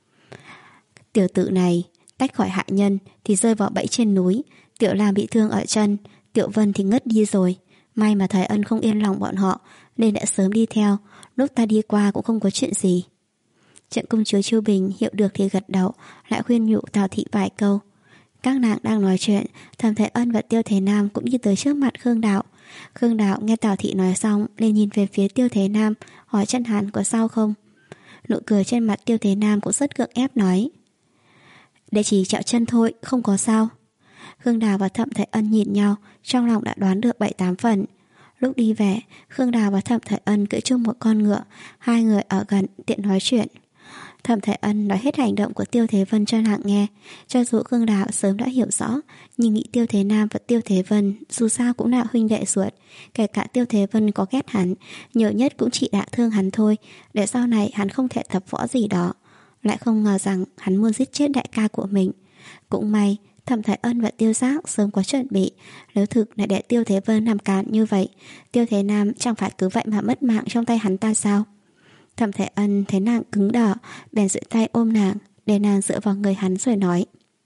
Tiểu tử này tách khỏi hạ nhân thì rơi vào bẫy trên núi, Tiểu Lam bị thương ở chân, Tiểu Vân thì ngất đi rồi. May mà Thái Ân không yên lòng bọn họ nên đã sớm đi theo, lúc ta đi qua cũng không có chuyện gì. Trượng Công Chúa Chiêu Bình hiểu được thì gật đầu, lại khuyên nhủ Tào thị vài câu. Các nàng đang nói chuyện, Thẩm Thái Ân và Tiêu Thế Nam cũng đi tới trước mặt Khương Đạo. Khương Đạo nghe Tào thị nói xong liền nhìn về phía Tiêu Thế Nam, hỏi chân hắn có sao không. Nụ cười trên mặt Tiêu Thế Nam cũng rất gượng ép nói: Để chỉ chạo chân thôi, không có sao. Khương Đào và Thẩm Thái Ân nhìn nhau, trong lòng đã đoán được bảy tám phần. Lúc đi về, Khương Đào và Thẩm Thái Ân cưỡi chung một con ngựa, hai người ở gần tiện nói chuyện. Thẩm Thái Ân nói hết hành động của Tiêu Thế Vân cho nàng nghe. Cho dù Khương Đào sớm đã hiểu rõ, nhưng nghĩ Tiêu Thế Nam và Tiêu Thế Vân dù sao cũng là huynh đệ ruột. Kể cả Tiêu Thế Vân có ghét hắn, nhiều nhất cũng chỉ đả thương hắn thôi, để sau này hắn không thể tập võ gì đó. Lại không ngờ rằng hắn muốn giết chết đại ca của mình. Cũng may Thẩm Thái Ân và Tiêu Giác sớm có chuẩn bị. Nếu thực là để Tiêu Thế Vân làm càn như vậy, Tiêu Thế Nam chẳng phải cứ vậy mà mất mạng trong tay hắn ta sao? Thẩm Thái Ân thấy nàng cứng đỏ, bèn giữ tay ôm nàng, để nàng dựa vào người hắn rồi nói: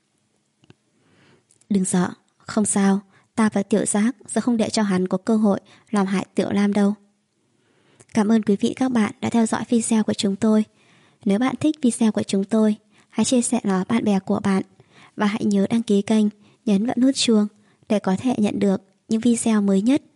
Đừng sợ, không sao, ta và Tiểu Giác sẽ không để cho hắn có cơ hội làm hại Tiểu Lam đâu. Cảm ơn quý vị các bạn đã theo dõi video của chúng tôi. Nếu bạn thích video của chúng tôi, hãy chia sẻ nó với bạn bè của bạn và hãy nhớ đăng ký kênh, nhấn vào nút chuông để có thể nhận được những video mới nhất.